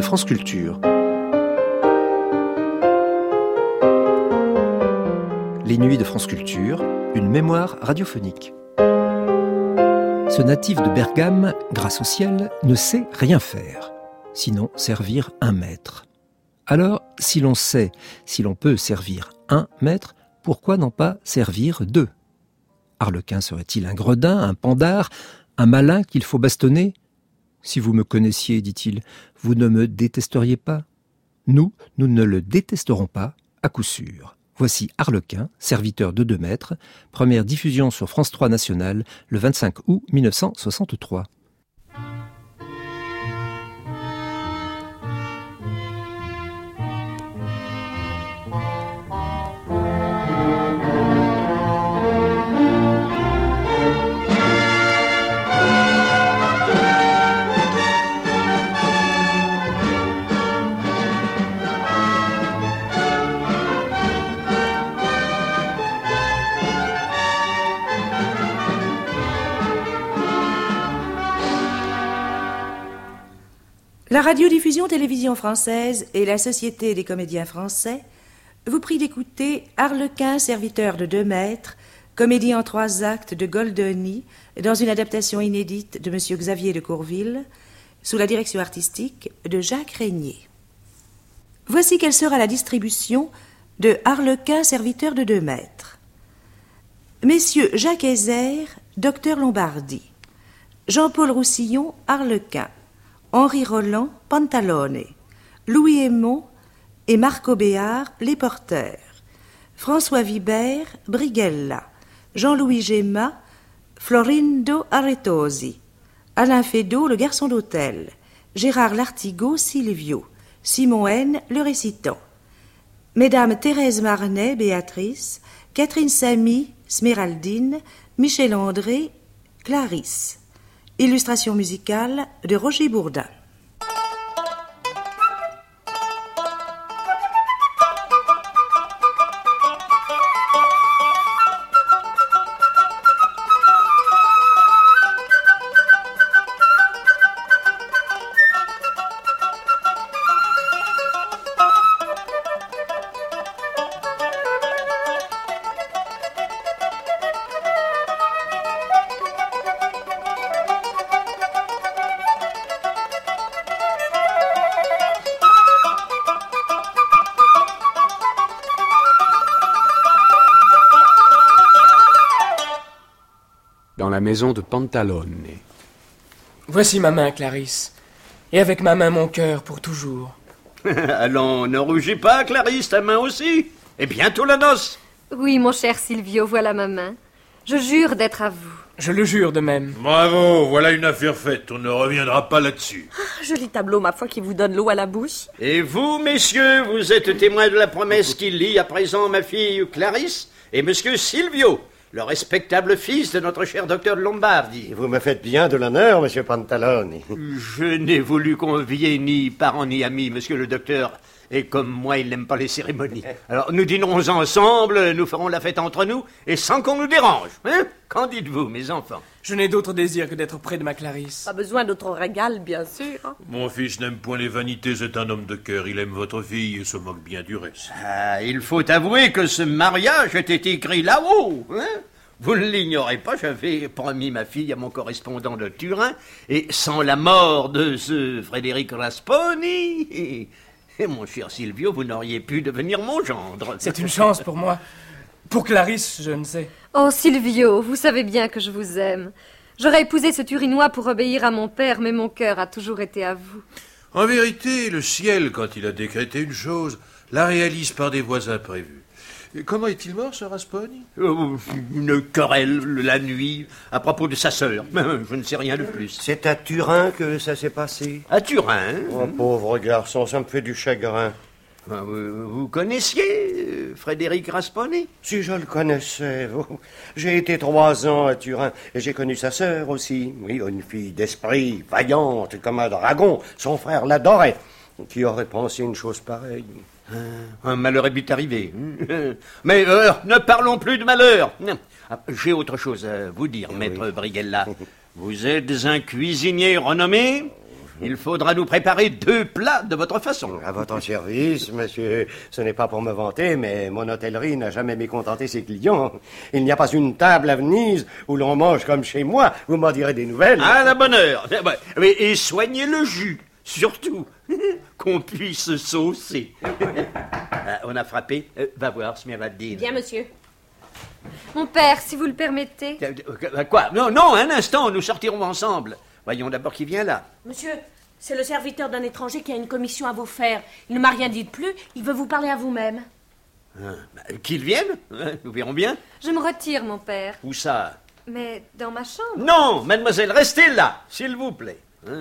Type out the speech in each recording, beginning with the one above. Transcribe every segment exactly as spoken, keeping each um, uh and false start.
France Culture. Les nuits de France Culture, une mémoire radiophonique. Ce natif de Bergame, grâce au ciel, ne sait rien faire, sinon servir un maître. Alors, si l'on sait, si l'on peut servir un maître, pourquoi n'en pas servir deux ? Arlequin serait-il un gredin, un pendard, un malin qu'il faut bastonner ? Si vous me connaissiez, dit-il, vous ne me détesteriez pas. Nous, nous ne le détesterons pas, à coup sûr. Voici Arlequin, serviteur de deux maîtres, première diffusion sur France trois Nationale, le vingt-cinq août mille neuf cent soixante-trois. La radiodiffusion télévision française et la Société des comédiens français vous prient d'écouter Arlequin, serviteur de deux maîtres, comédie en trois actes de Goldoni, dans une adaptation inédite de M. Xavier de Courville, sous la direction artistique de Jacques Régnier. Voici quelle sera la distribution de Arlequin, serviteur de deux maîtres. Messieurs Jacques Hézère, docteur Lombardi. Jean-Paul Roussillon, Arlequin. Henri Roland, Pantalone, Louis Aymon et Marco Béard, les porteurs, François Vibert, Brighella, Jean-Louis Gemma, Florindo Aretosi, Alain Fédot, le garçon d'hôtel, Gérard Lartigot, Silvio, Simon Haine, le récitant, Mesdames Thérèse Marnet, Béatrice, Catherine Samy, Sméraldine, Michel André, Clarisse. Illustration musicale de Roger Bourdin. Dans la maison de Pantalone. Voici ma main, Clarisse, et avec ma main mon cœur pour toujours. Allons, ne rougis pas, Clarisse, ta main aussi. Et bientôt la noce. Oui, mon cher Silvio, voilà ma main. Je jure d'être à vous. Je le jure de même. Bravo, voilà une affaire faite, on ne reviendra pas là-dessus. Ah, joli tableau, ma foi, qui vous donne l'eau à la bouche. Et vous, messieurs, vous êtes témoins de la promesse qu'il lit à présent ma fille Clarisse et monsieur Silvio, le respectable fils de notre cher docteur de Lombardi. Vous me faites bien de l'honneur, monsieur Pantalone. Je n'ai voulu convier ni parents ni amis, monsieur le docteur. Et comme moi, il n'aime pas les cérémonies. Alors, nous dînerons ensemble, nous ferons la fête entre nous, et sans qu'on nous dérange. Hein ? Qu'en dites-vous, mes enfants ? Je n'ai d'autre désir que d'être près de ma Clarisse. Pas besoin d'autre régal, bien sûr. Hein. Mon fils n'aime point les vanités, c'est un homme de cœur. Il aime votre fille et se moque bien du reste. Ah, il faut avouer que ce mariage était écrit là-haut, hein ? Vous ne l'ignorez pas, j'avais promis ma fille à mon correspondant de Turin, et sans la mort de ce Frédéric Rasponi... Et, et mon cher Silvio, vous n'auriez pu devenir mon gendre. C'est une chance pour moi. Pour Clarisse, je ne sais. Oh, Silvio, vous savez bien que je vous aime. J'aurais épousé ce Turinois pour obéir à mon père, mais mon cœur a toujours été à vous. En vérité, le ciel, quand il a décrété une chose, la réalise par des voies imprévues. Comment est-il mort, ce Rasponi ? euh, Une querelle la nuit à propos de sa sœur. Je ne sais rien de plus. C'est à Turin que ça s'est passé. À Turin ? Oh, pauvre garçon, ça me fait du chagrin. Vous, vous connaissiez Frédéric Rasponi ? Si je le connaissais, vous. J'ai été trois ans à Turin et j'ai connu sa sœur aussi. Oui, une fille d'esprit, vaillante comme un dragon. Son frère l'adorait. Qui aurait pensé une chose pareille ? Un malheur est vite arrivé. Mais euh, ne parlons plus de malheur. J'ai autre chose à vous dire, maître Brighella. Vous êtes un cuisinier renommé ? Il faudra nous préparer deux plats de votre façon. À votre service, monsieur. Ce n'est pas pour me vanter, mais mon hôtellerie n'a jamais mécontenté ses clients. Il n'y a pas une table à Venise où l'on mange comme chez moi. Vous m'en direz des nouvelles. À la bonne heure. Et soignez le jus, surtout. Qu'on puisse saucer. On a frappé. Va voir, Smiraldine. Bien, monsieur. Mon père, si vous le permettez. Quoi? Non, non, un instant, nous sortirons ensemble. Voyons d'abord qui vient là. Monsieur, c'est le serviteur d'un étranger qui a une commission à vous faire. Il ne m'a rien dit de plus, il veut vous parler à vous-même. Ah, bah, qu'il vienne, nous verrons bien. Je me retire, mon père. Où ça? Mais dans ma chambre. Non, mademoiselle, restez là, s'il vous plaît. Hein?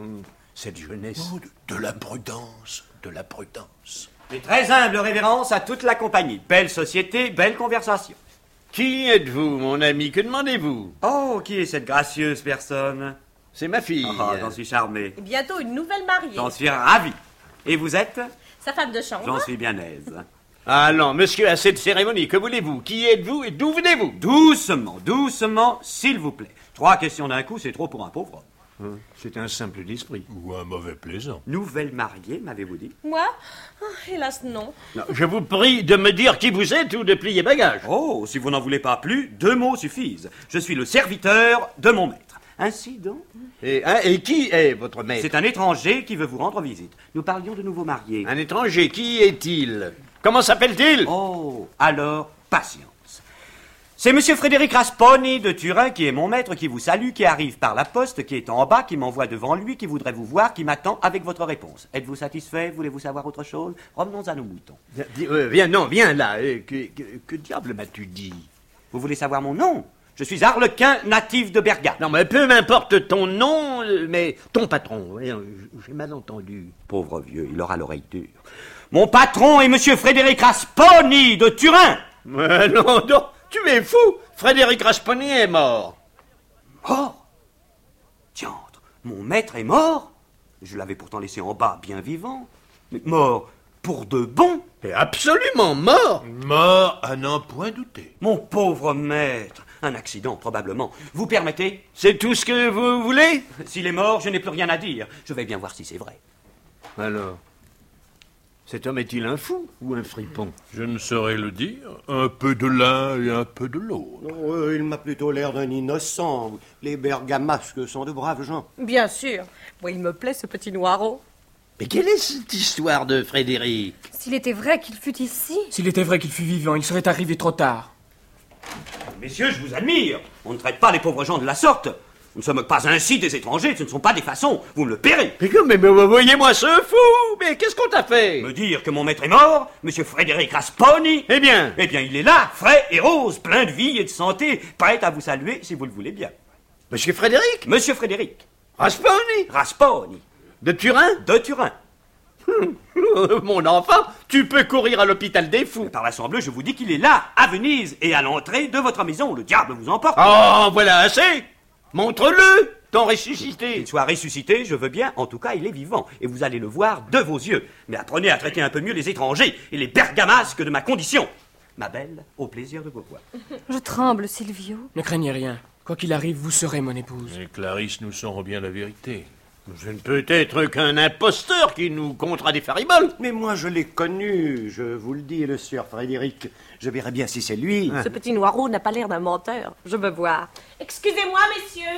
Cette jeunesse. Oh, de, de la prudence, de la prudence. Mes très humbles révérences à toute la compagnie. Belle société, belle conversation. Qui êtes-vous, mon ami? Que demandez-vous? Oh, qui est cette gracieuse personne? C'est ma fille. Oh, j'en suis charmé. Et bientôt une nouvelle mariée. J'en suis ravi. Et vous êtes? Sa femme de chambre. J'en suis bien aise. Ah non, monsieur, à cette cérémonie, que voulez-vous? Qui êtes-vous et d'où venez-vous? Doucement, doucement, s'il vous plaît. Trois questions d'un coup, c'est trop pour un pauvre homme. Hum, c'est un simple d'esprit. Ou un mauvais plaisant. Nouvelle mariée, m'avez-vous dit? Moi? Oh, hélas, non. Non, je vous prie de me dire qui vous êtes ou de plier bagage. Oh, si vous n'en voulez pas plus, deux mots suffisent. Je suis le serviteur de mon maître. Ainsi donc? Et, hein, et qui est votre maître? C'est un étranger qui veut vous rendre visite. Nous parlions de nouveaux mariés. Un étranger, qui est-il? Comment s'appelle-t-il? Oh, alors, patience. C'est monsieur Frédéric Rasponi de Turin qui est mon maître, qui vous salue, qui arrive par la poste, qui est en bas, qui m'envoie devant lui, qui voudrait vous voir, qui m'attend avec votre réponse. Êtes-vous satisfait? Voulez-vous savoir autre chose? Revenons à nos moutons. Viens, euh, viens non, viens là. Euh, que, que, que diable m'as-tu dit? Vous voulez savoir mon nom? Je suis Arlequin, natif de Bergame. Non, mais peu m'importe ton nom, euh, mais ton patron. Euh, J'ai mal entendu. Pauvre vieux, il aura l'oreille dure. Mon patron est monsieur Frédéric Rasponi de Turin. Mais non, non, tu es fou. Frédéric Rasponi est mort. Mort? Diantre, mon maître est mort? Je l'avais pourtant laissé en bas, bien vivant. Mais mort pour de bon? Et absolument mort. Mort à n'en point douter. Mon pauvre maître. Un accident, probablement. Vous permettez? C'est tout ce que vous voulez? S'il est mort, je n'ai plus rien à dire. Je vais bien voir si c'est vrai. Alors, cet homme est-il un fou ou un fripon? Je ne saurais le dire. Un peu de l'un et un peu de l'autre. Oh, euh, il m'a plutôt l'air d'un innocent. Les bergamasques sont de braves gens. Bien sûr. Moi, il me plaît, ce petit noireau. Mais quelle est cette histoire de Frédéric? S'il était vrai qu'il fût ici. S'il était vrai qu'il fût vivant, il serait arrivé trop tard. Messieurs, je vous admire. On ne traite pas les pauvres gens de la sorte. Nous ne sommes pas ainsi des étrangers, ce ne sont pas des façons. Vous me le paierez. Mais, mais, mais voyez-moi ce fou. Mais qu'est-ce qu'on t'a fait? Me dire que mon maître est mort, monsieur Frédéric Rasponi. Eh bien? Eh bien, il est là, frais et rose, plein de vie et de santé, prêt à vous saluer si vous le voulez bien. Monsieur Frédéric? Monsieur Frédéric. Rasponi? Rasponi. De Turin? De Turin. Mon enfant, tu peux courir à l'hôpital des fous. Par l'Assemblée, je vous dis qu'il est là, à Venise, et à l'entrée de votre maison. Le diable vous emporte. Oh, voilà assez. Montre-le, ton ressuscité. Qu'il soit ressuscité, je veux bien. En tout cas, il est vivant, et vous allez le voir de vos yeux. Mais apprenez à traiter un peu mieux les étrangers et les bergamasques de ma condition. Ma belle, au plaisir de vous voir. Je tremble, Silvio. Ne craignez rien. Quoi qu'il arrive, vous serez mon épouse. Et Clarisse nous saura bien la vérité. Je ne peux être qu'un imposteur qui nous comptera des fariboles. Mais moi, je l'ai connu, je vous le dis, le sieur Frédéric. Je verrai bien si c'est lui. Ce petit noireau n'a pas l'air d'un menteur. Je veux voir. Excusez-moi, messieurs.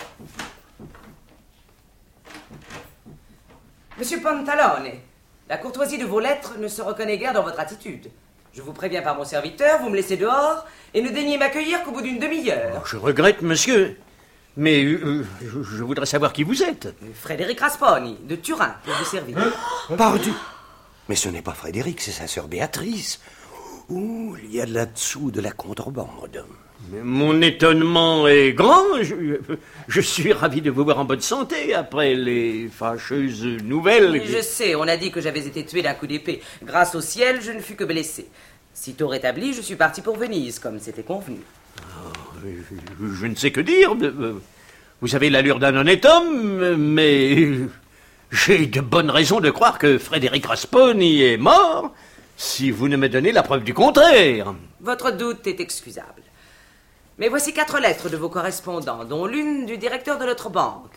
Monsieur Pantalone, la courtoisie de vos lettres ne se reconnaît guère dans votre attitude. Je vous préviens par mon serviteur, vous me laissez dehors et ne daignez m'accueillir qu'au bout d'une demi-heure. Je regrette, monsieur, mais euh, je, je voudrais savoir qui vous êtes. Frédéric Rasponi, de Turin, pour vous servir. Pardon. Mais ce n'est pas Frédéric, c'est sa sœur Béatrice. Ouh, il y a là-dessous de la contrebande. Mais mon étonnement est grand. Je, je suis ravi de vous voir en bonne santé après les fâcheuses nouvelles. Je sais, on a dit que j'avais été tué d'un coup d'épée. Grâce au ciel, je ne fus que blessé. Sitôt rétabli, je suis parti pour Venise, comme c'était convenu. Oh, je, je ne sais que dire. Vous avez l'allure d'un honnête homme, mais j'ai de bonnes raisons de croire que Frédéric Rasponi est mort si vous ne me donnez la preuve du contraire. Votre doute est excusable. Mais voici quatre lettres de vos correspondants, dont l'une du directeur de notre banque.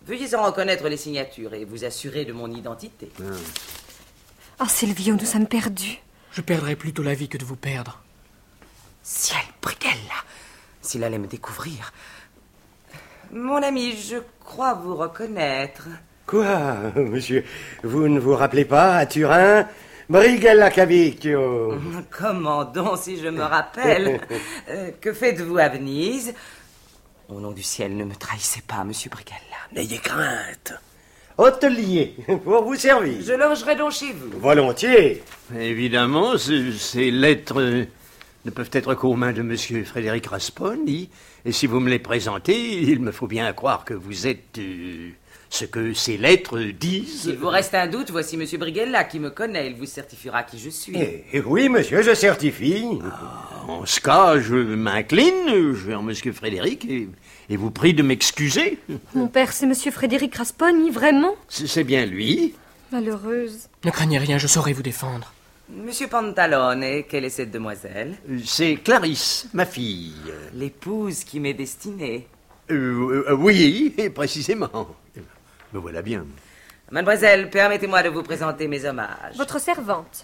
Veuillez en reconnaître les signatures et vous assurer de mon identité. Oh, Silvio, nous sommes perdus. Je perdrais plutôt la vie que de vous perdre. Ciel, Brighella, s'il allait me découvrir. Mon ami, je crois vous reconnaître. Quoi, monsieur? Vous ne vous rappelez pas, à Turin, Brighella Cavicchio? Comment donc, si je me rappelle? euh, Que faites-vous à Venise? Au nom du ciel, ne me trahissez pas, monsieur Brighella. N'ayez crainte. Hôtelier, pour vous servir. Je logerai donc chez vous. Volontiers. Évidemment, ce- ces lettres euh, ne peuvent être qu'aux mains de monsieur Frédéric Rasponi. Et si vous me les présentez, il me faut bien croire que vous êtes euh, ce que ces lettres disent. S'il vous reste un doute, voici monsieur Brighella qui me connaît. Il vous certifiera qui je suis. Eh, eh oui, monsieur, je certifie. En ce cas, je m'incline vers monsieur Frédéric et, et vous prie de m'excuser. Mon père, c'est monsieur Frédéric Rasponi, vraiment? C'est c'est bien lui. Malheureuse. Ne craignez rien, je saurai vous défendre. Monsieur Pantalone, et quelle est cette demoiselle? C'est Clarisse, ma fille. L'épouse qui m'est destinée. Euh, euh, oui, précisément. Me voilà bien. Mademoiselle, permettez-moi de vous présenter mes hommages. Votre servante.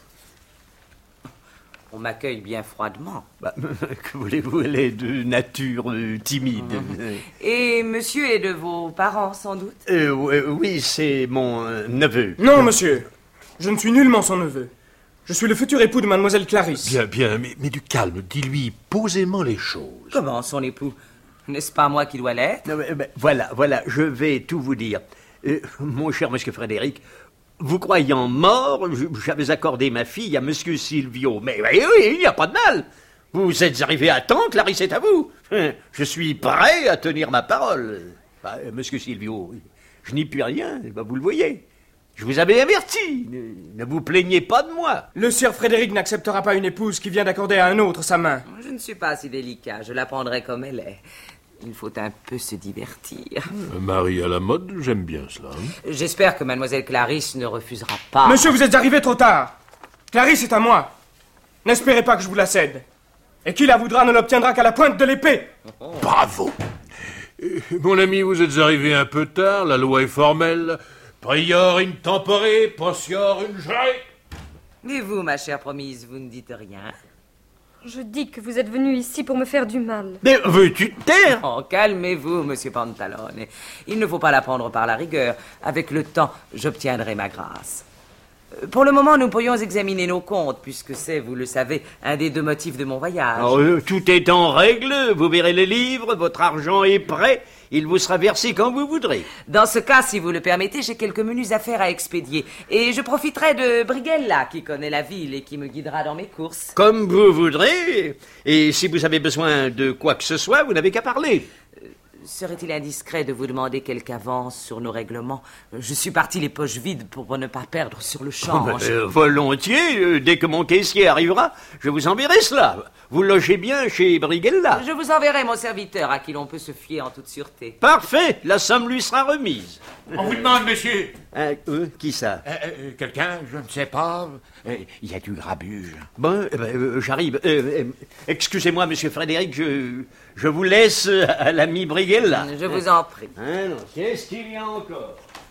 On m'accueille bien froidement. Bah, que voulez-vous, elle est de nature euh, timide. Et monsieur est de vos parents, sans doute? Euh, oui, oui, c'est mon euh, neveu. Non, monsieur. Je ne suis nullement son neveu. Je suis le futur époux de mademoiselle Clarisse. Bien, bien, mais, mais du calme, dis-lui posément les choses. Comment son époux? N'est-ce pas moi qui dois l'être? Non, mais, mais, voilà, voilà, je vais tout vous dire. Euh, mon cher monsieur Frédéric, vous croyant mort, je- j'avais accordé ma fille à monsieur Silvio. Mais oui, oui, il n'y a pas de mal. Vous êtes arrivé à temps, Clarisse est à vous. Je suis prêt à tenir ma parole. Bah, euh, monsieur Silvio, je n'y puis rien, bah, vous le voyez. Je vous avais averti, ne, ne vous plaignez pas de moi. Le sieur Frédéric n'acceptera pas une épouse qui vient d'accorder à un autre sa main. Je ne suis pas si délicat, je la prendrai comme elle est. Il faut un peu se divertir. Un mari à la mode, j'aime bien cela. J'espère que mademoiselle Clarisse ne refusera pas. Monsieur, vous êtes arrivé trop tard. Clarisse est à moi. N'espérez pas que je vous la cède. Et qui la voudra ne l'obtiendra qu'à la pointe de l'épée. Bravo. Euh, Mon ami, vous êtes arrivé un peu tard, la loi est formelle. Prior in tempore, potior in jure. Mais vous, ma chère promise, vous ne dites rien. Je dis que vous êtes venu ici pour me faire du mal. Mais veux-tu te taire? Oh, calmez-vous, monsieur Pantalone. Il ne faut pas la prendre par la rigueur. Avec le temps, j'obtiendrai ma grâce. Euh, Pour le moment, nous pourrions examiner nos comptes, puisque c'est, vous le savez, un des deux motifs de mon voyage. Alors, euh, tout est en règle, vous verrez les livres, votre argent est prêt, il vous sera versé quand vous voudrez. Dans ce cas, si vous le permettez, j'ai quelques menues affaires à expédier. Et je profiterai de Brighella, qui connaît la ville et qui me guidera dans mes courses. Comme vous voudrez, et si vous avez besoin de quoi que ce soit, vous n'avez qu'à parler. Serait-il indiscret de vous demander quelque avance sur nos règlements? Je suis parti les poches vides pour ne pas perdre sur le change. Euh, volontiers, euh, dès que mon caissier arrivera, je vous enverrai cela. Vous logez bien chez Brighella. Je vous enverrai mon serviteur à qui l'on peut se fier en toute sûreté. Parfait, la somme lui sera remise. On vous demande, monsieur. Euh, euh, qui ça? Euh, euh, Quelqu'un, je ne sais pas. Euh, Il y a du grabuge. Bon, eh ben, euh, j'arrive. Euh, euh, excusez-moi, monsieur Frédéric, je, je vous laisse à l'ami Brighella. Je vous en prie. Hein, non, qu'est-ce qu'il y a encore?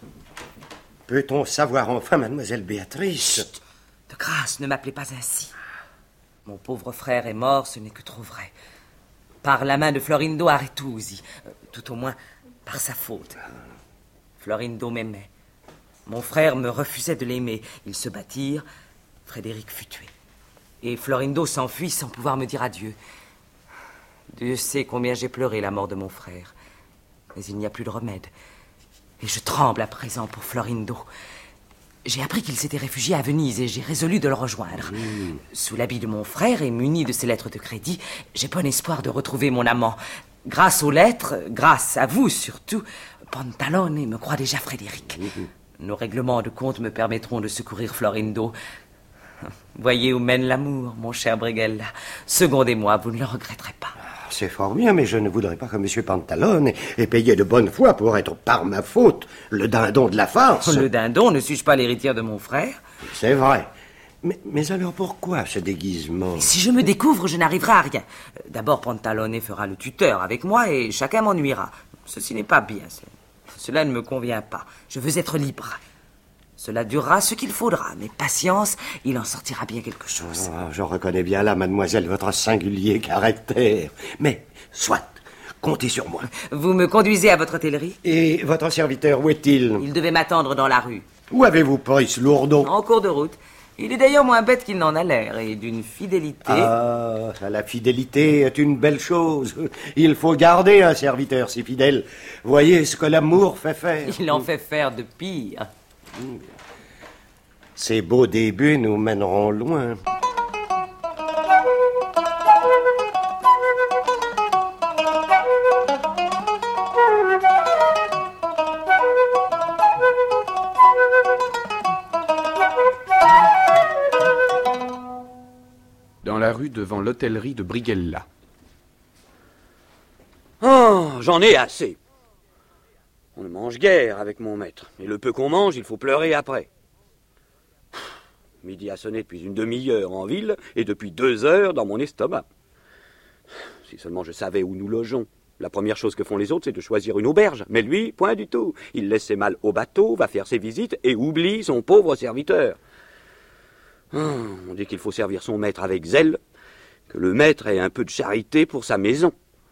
Peut-on savoir enfin, mademoiselle Béatrice? De grâce, ne m'appelez pas ainsi. Mon pauvre frère est mort, ce n'est que trop vrai. Par la main de Florindo Aretuzzi. Euh, Tout au moins, par sa faute. Florindo m'aimait. Mon frère me refusait de l'aimer. Ils se battirent. Frédéric fut tué. Et Florindo s'enfuit sans pouvoir me dire adieu. Dieu sait combien j'ai pleuré la mort de mon frère. Mais il n'y a plus de remède. Et je tremble à présent pour Florindo. J'ai appris qu'il s'était réfugié à Venise et j'ai résolu de le rejoindre. Mmh. Sous l'habit de mon frère et muni de ses lettres de crédit, j'ai bon espoir de retrouver mon amant. Grâce aux lettres, grâce à vous surtout, Pantalone me croit déjà Frédéric. Mmh. Nos règlements de compte me permettront de secourir Florindo. Voyez où mène l'amour, mon cher Brighella. Secondez-moi, vous ne le regretterez pas. C'est fort bien, mais je ne voudrais pas que M. Pantalone ait payé de bonne foi pour être, par ma faute, le dindon de la farce. Le dindon, ne suis-je pas l'héritière de mon frère? C'est vrai. Mais, mais alors pourquoi ce déguisement? Si je me découvre, je n'arriverai à rien. D'abord, Pantalone fera le tuteur avec moi et chacun m'ennuiera. Ceci n'est pas bien. Cela ne me convient pas. Je veux être libre. Cela durera ce qu'il faudra, mais patience, il en sortira bien quelque chose. Oh, je reconnais bien là, mademoiselle, votre singulier caractère. Mais, soit, comptez sur moi. Vous me conduisez à votre hôtellerie? Et votre serviteur, où est-il? Il devait m'attendre dans la rue. Où avez-vous pris ce lourdeau? En cours de route. Il est d'ailleurs moins bête qu'il n'en a l'air, et d'une fidélité... Ah, la fidélité est une belle chose. Il faut garder un serviteur si fidèle. Voyez ce que l'amour fait faire. Il en fait faire de pire. Ces beaux débuts nous mèneront loin. Dans la rue devant l'hôtellerie de Briguella. Oh, j'en ai assez. On ne mange guère avec mon maître. Et le peu qu'on mange, il faut pleurer après. Midi a sonné depuis une demi-heure en ville et depuis deux heures dans mon estomac. Si seulement je savais où nous logeons. La première chose que font les autres, c'est de choisir une auberge. Mais lui, point du tout. Il laisse ses malles au bateau, va faire ses visites et oublie son pauvre serviteur. Oh, on dit qu'il faut servir son maître avec zèle, que le maître ait un peu de charité pour sa maison.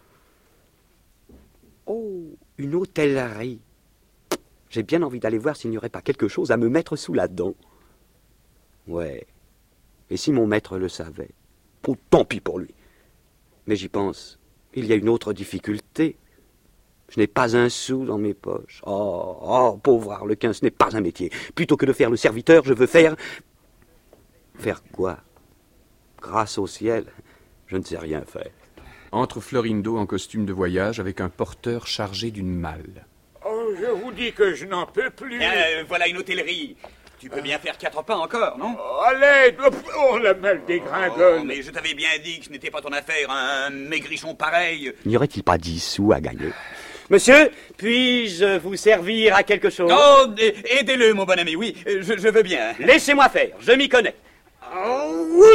Oh, une hôtellerie. J'ai bien envie d'aller voir s'il n'y aurait pas quelque chose à me mettre sous la dent. Ouais. Et si mon maître le savait? Oh, tant pis pour lui. Mais j'y pense. Il y a une autre difficulté. Je n'ai pas un sou dans mes poches. Oh, oh, pauvre Arlequin, ce n'est pas un métier. Plutôt que de faire le serviteur, je veux faire... Faire quoi? Grâce au ciel, je ne sais rien faire. Entre Florindo en costume de voyage avec un porteur chargé d'une malle. Oh, je vous dis que je n'en peux plus. Euh, voilà une hôtellerie. Tu peux bien faire quatre pas encore, non? Oh, allez, oh, la malle dégringole. Oh, mais je t'avais bien dit que ce n'était pas ton affaire, un maigrichon pareil. N'y aurait-il pas dix sous à gagner? Monsieur, puis-je vous servir à quelque chose? Oh, aidez-le, mon bon ami, oui, je, je veux bien. Laissez-moi faire, je m'y connais. Oh,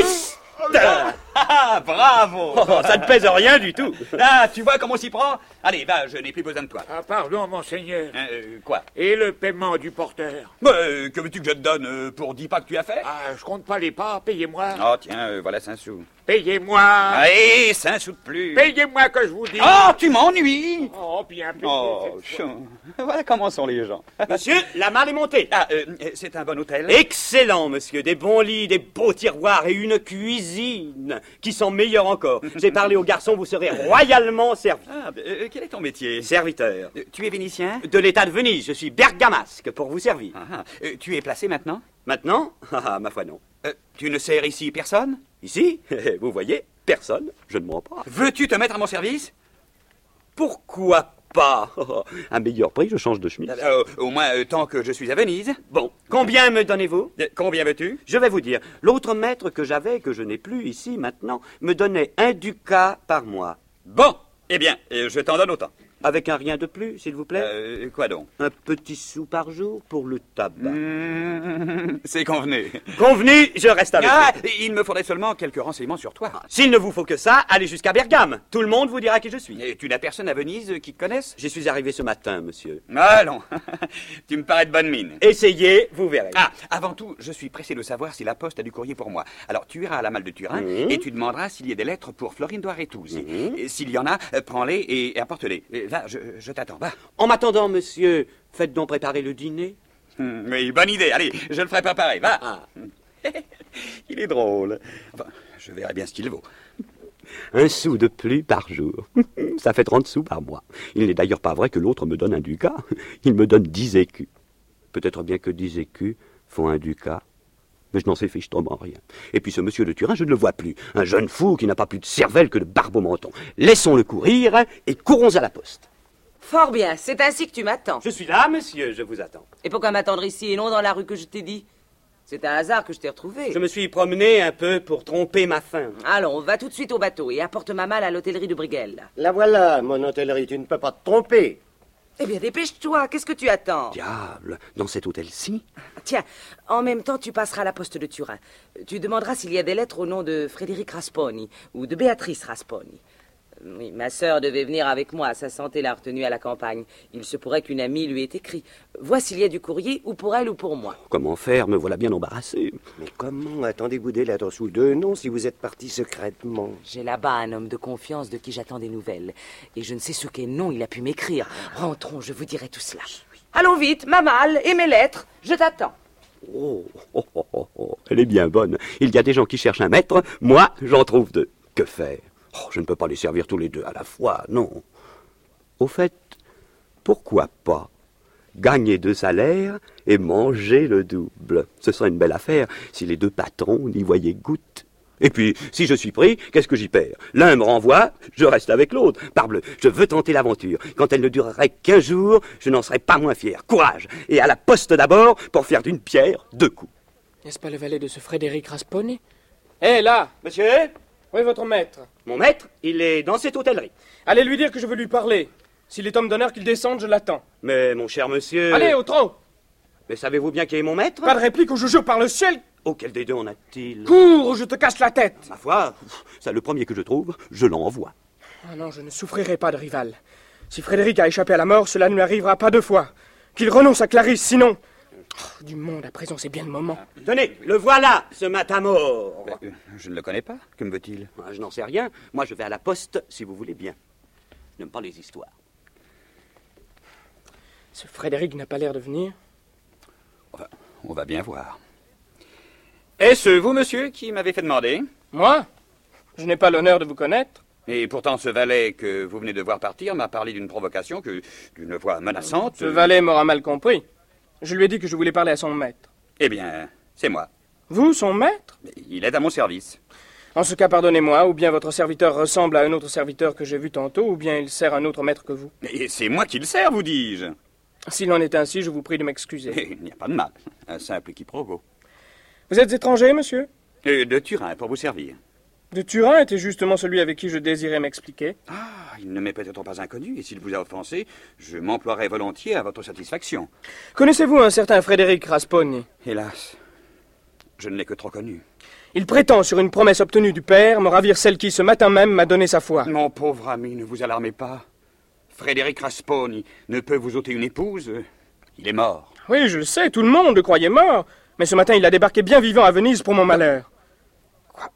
Ah, bravo. Oh, ça ne pèse rien du tout. Ah, tu vois comment on s'y prend? Allez, va, je n'ai plus besoin de toi. Ah, pardon, monseigneur. Euh, quoi? Et le paiement du porteur? euh, Que veux-tu que je te donne euh, pour dix pas que tu as fait? Ah, je compte pas les pas, payez-moi. Oh, tiens, euh, voilà cinq sous. Payez-moi. Allez, cinq sous de plus. Payez-moi que je vous dis. Oh, tu m'ennuies. Oh, bien plus. Oh, chou. Voilà comment sont les gens. Monsieur, la malle est montée. Ah, euh, c'est un bon hôtel. Excellent, monsieur. Des bons lits, des beaux tiroirs et une cuisine qui sont meilleurs encore. J'ai parlé aux garçons, vous serez royalement servis. Ah, euh, quel est ton métier? Serviteur. Euh, tu es vénitien? De l'état de Venise, je suis bergamasque pour vous servir. Ah, ah. Euh, tu es placé maintenant? Maintenant? Ah, ma foi non. Euh, tu ne sers ici personne? Ici? Vous voyez, personne, je ne mens pas. Veux-tu te mettre à mon service? Pourquoi pas? À meilleur prix, je change de chemise. Euh, au moins, euh, tant que je suis à Venise. Bon, combien me donnez-vous? Euh, combien veux-tu? Je vais vous dire, l'autre maître que j'avais, que je n'ai plus ici maintenant, me donnait un ducat par mois. Bon, eh bien, euh, je t'en donne autant. Avec un rien de plus, s'il vous plaît? Euh, quoi donc? Un petit sou par jour pour le tabac. Mmh, c'est convenu. Convenu, je reste avec ah, vous. Il me faudrait seulement quelques renseignements sur toi. Ah, s'il ne vous faut que ça, allez jusqu'à Bergame. Tout le monde vous dira qui je suis. Et tu n'as personne à Venise qui te connaisse? J'y suis arrivé ce matin, monsieur. Allons, tu me parais de bonne mine. Essayez, vous verrez. Ah, avant tout, je suis pressé de savoir si la poste a du courrier pour moi. Alors, tu iras à la Malle de Turin mmh. et tu demanderas s'il y a des lettres pour Florindo Aretuzzi. Mmh. S'il y en a, prends-les et apporte-les. Va, je, je t'attends. Va. En m'attendant, monsieur, faites donc préparer le dîner. Hum, oui, bonne idée. Allez, je le ferai préparer. Va. Ah. Il est drôle. Enfin, je verrai bien ce qu'il vaut. Un sou de plus par jour. Ça fait trente sous par mois. Il n'est d'ailleurs pas vrai que l'autre me donne un ducat. Il me donne dix écus. Peut-être bien que dix écus font un ducat. Mais je n'en sais fichtrement rien. Et puis ce monsieur de Turin, je ne le vois plus. Un jeune fou qui n'a pas plus de cervelle que de barbe au menton. Laissons-le courir et courons à la poste. Fort bien, c'est ainsi que tu m'attends. Je suis là, monsieur, je vous attends. Et pourquoi m'attendre ici et non dans la rue que je t'ai dit? C'est un hasard que je t'ai retrouvé. Je me suis promené un peu pour tromper ma faim. Allons, va tout de suite au bateau et apporte ma malle à l'hôtellerie de Briguella. La voilà, mon hôtellerie, tu ne peux pas te tromper. Eh bien, dépêche-toi, qu'est-ce que tu attends? Diable, dans cet hôtel-ci? Tiens, en même temps, tu passeras à la poste de Turin. Tu demanderas s'il y a des lettres au nom de Frédéric Rasponi ou de Béatrice Rasponi. Oui, ma sœur devait venir avec moi. Sa santé l'a retenue à la campagne. Il se pourrait qu'une amie lui ait écrit. Vois s'il y a du courrier, ou pour elle ou pour moi. Comment faire? Me voilà bien embarrassé. Mais comment attendez-vous des lettres sous deux noms si vous êtes parti secrètement? J'ai là-bas un homme de confiance de qui j'attends des nouvelles. Et je ne sais sous quel nom il a pu m'écrire. Rentrons, je vous dirai tout cela. Allons vite, ma malle et mes lettres. Je t'attends. Oh, oh, oh, oh, oh, elle est bien bonne. Il y a des gens qui cherchent un maître. Moi, j'en trouve deux. Que faire? Oh, je ne peux pas les servir tous les deux à la fois, non. Au fait, pourquoi pas gagner deux salaires et manger le double? Ce serait une belle affaire si les deux patrons n'y voyaient goutte. Et puis, si je suis pris, qu'est-ce que j'y perds? L'un me renvoie, je reste avec l'autre. Parbleu, je veux tenter l'aventure. Quand elle ne durerait qu'un jour, je n'en serais pas moins fier. Courage! Et à la poste d'abord, pour faire d'une pierre deux coups. N'est-ce pas le valet de ce Frédéric Rasponi? Hé, là! Monsieur? Où est votre maître? Mon maître, il est dans cette hôtellerie. Allez lui dire que je veux lui parler. S'il est homme d'honneur, qu'il descende, je l'attends. Mais, mon cher monsieur... Allez, au trot! Mais savez-vous bien qui est mon maître? Pas de réplique ou je jure par le ciel! Oh, quel des deux en a-t-il? Cours ou je te casse la tête! Ma foi, c'est le premier que je trouve, je l'envoie. Ah non, je ne souffrirai pas de rival. Si Frédéric a échappé à la mort, cela ne lui arrivera pas deux fois. Qu'il renonce à Clarisse, sinon... Oh, du monde, à présent, c'est bien le moment. Tenez, le voilà, ce matin mort. Euh, je ne le connais pas. Que me veut-il? Je n'en sais rien. Moi, je vais à la poste, si vous voulez bien. Je n'aime pas les histoires. Ce Frédéric n'a pas l'air de venir. Enfin, on va bien voir. Est-ce vous, monsieur, qui m'avez fait demander? Moi? Je n'ai pas l'honneur de vous connaître. Et pourtant, ce valet que vous venez de voir partir m'a parlé d'une provocation que, d'une voix menaçante... Ce valet m'aura mal compris. Je lui ai dit que je voulais parler à son maître. Eh bien, c'est moi. Vous, son maître? Il est à mon service. En ce cas, pardonnez-moi, ou bien votre serviteur ressemble à un autre serviteur que j'ai vu tantôt, ou bien il sert un autre maître que vous. Et c'est moi qui le sers, vous dis-je. S'il en est ainsi, je vous prie de m'excuser. Il n'y a pas de mal. Un simple quiproquo. Vous êtes étranger, monsieur? Euh, de Turin, pour vous servir. De Turin était justement celui avec qui je désirais m'expliquer. Ah, il ne m'est peut-être pas inconnu, et s'il vous a offensé, je m'emploierai volontiers à votre satisfaction. Connaissez-vous un certain Frédéric Rasponi? Hélas, je ne l'ai que trop connu. Il prétend, sur une promesse obtenue du père, me ravir celle qui, ce matin même, m'a donné sa foi. Mon pauvre ami, ne vous alarmez pas. Frédéric Rasponi ne peut vous ôter une épouse. Il est mort. Oui, je le sais, tout le monde le croyait mort. Mais ce matin, il a débarqué bien vivant à Venise pour mon malheur. Quoi?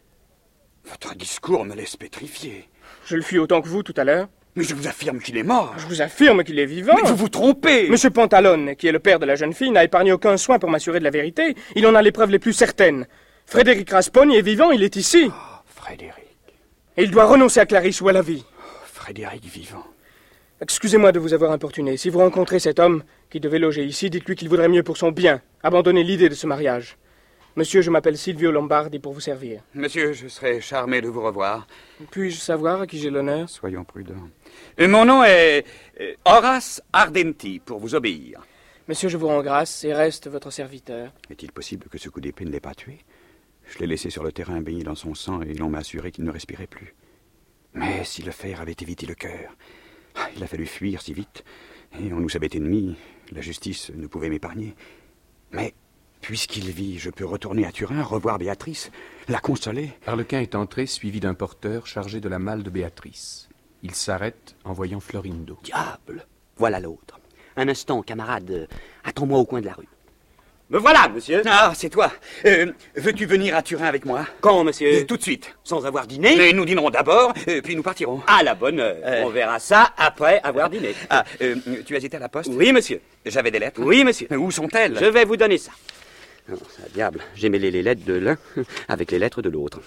Votre discours me laisse pétrifié. Je le fus autant que vous tout à l'heure. Mais je vous affirme qu'il est mort. Je vous affirme qu'il est vivant. Mais vous vous trompez. Monsieur Pantalone, qui est le père de la jeune fille, n'a épargné aucun soin pour m'assurer de la vérité. Il en a les preuves les plus certaines. Frédéric Rasponi est vivant, il est ici. Oh, Frédéric. Et il doit renoncer à Clarisse ou à la vie. Oh, Frédéric vivant. Excusez-moi de vous avoir importuné. Si vous rencontrez cet homme qui devait loger ici, dites-lui qu'il vaudrait mieux pour son bien abandonner l'idée de ce mariage. Monsieur, je m'appelle Silvio Lombardi pour vous servir. Monsieur, je serais charmé de vous revoir. Puis-je savoir à qui j'ai l'honneur? Soyons prudents. Euh, mon nom est euh, Horace Ardenti, pour vous obéir. Monsieur, je vous rends grâce et reste votre serviteur. Est-il possible que ce coup d'épée ne l'ait pas tué? Je l'ai laissé sur le terrain baigné dans son sang et l'on m'a assuré qu'il ne respirait plus. Mais si le fer avait évité le cœur... Il a fallu fuir si vite, et on nous savait ennemis. La justice ne pouvait m'épargner. Mais, puisqu'il vit, je peux retourner à Turin, revoir Béatrice, la consoler. Arlequin est entré, suivi d'un porteur chargé de la malle de Béatrice. Il s'arrête en voyant Florindo. Diable! Voilà l'autre. Un instant, camarade, attends-moi au coin de la rue. Me voilà, monsieur. Ah, c'est toi. Euh, veux-tu venir à Turin avec moi? Quand, monsieur? euh, Tout de suite. Sans avoir dîné? Mais nous dînerons d'abord, euh, puis nous partirons. À la bonne heure. Euh... On verra ça après avoir dîné. Ah, euh, tu as été à la poste? Oui, monsieur. J'avais des lettres? Oui, monsieur. Mais où sont-elles? Je vais vous donner ça. Oh, ça, diable, j'ai mêlé les lettres de l'un avec les lettres de l'autre.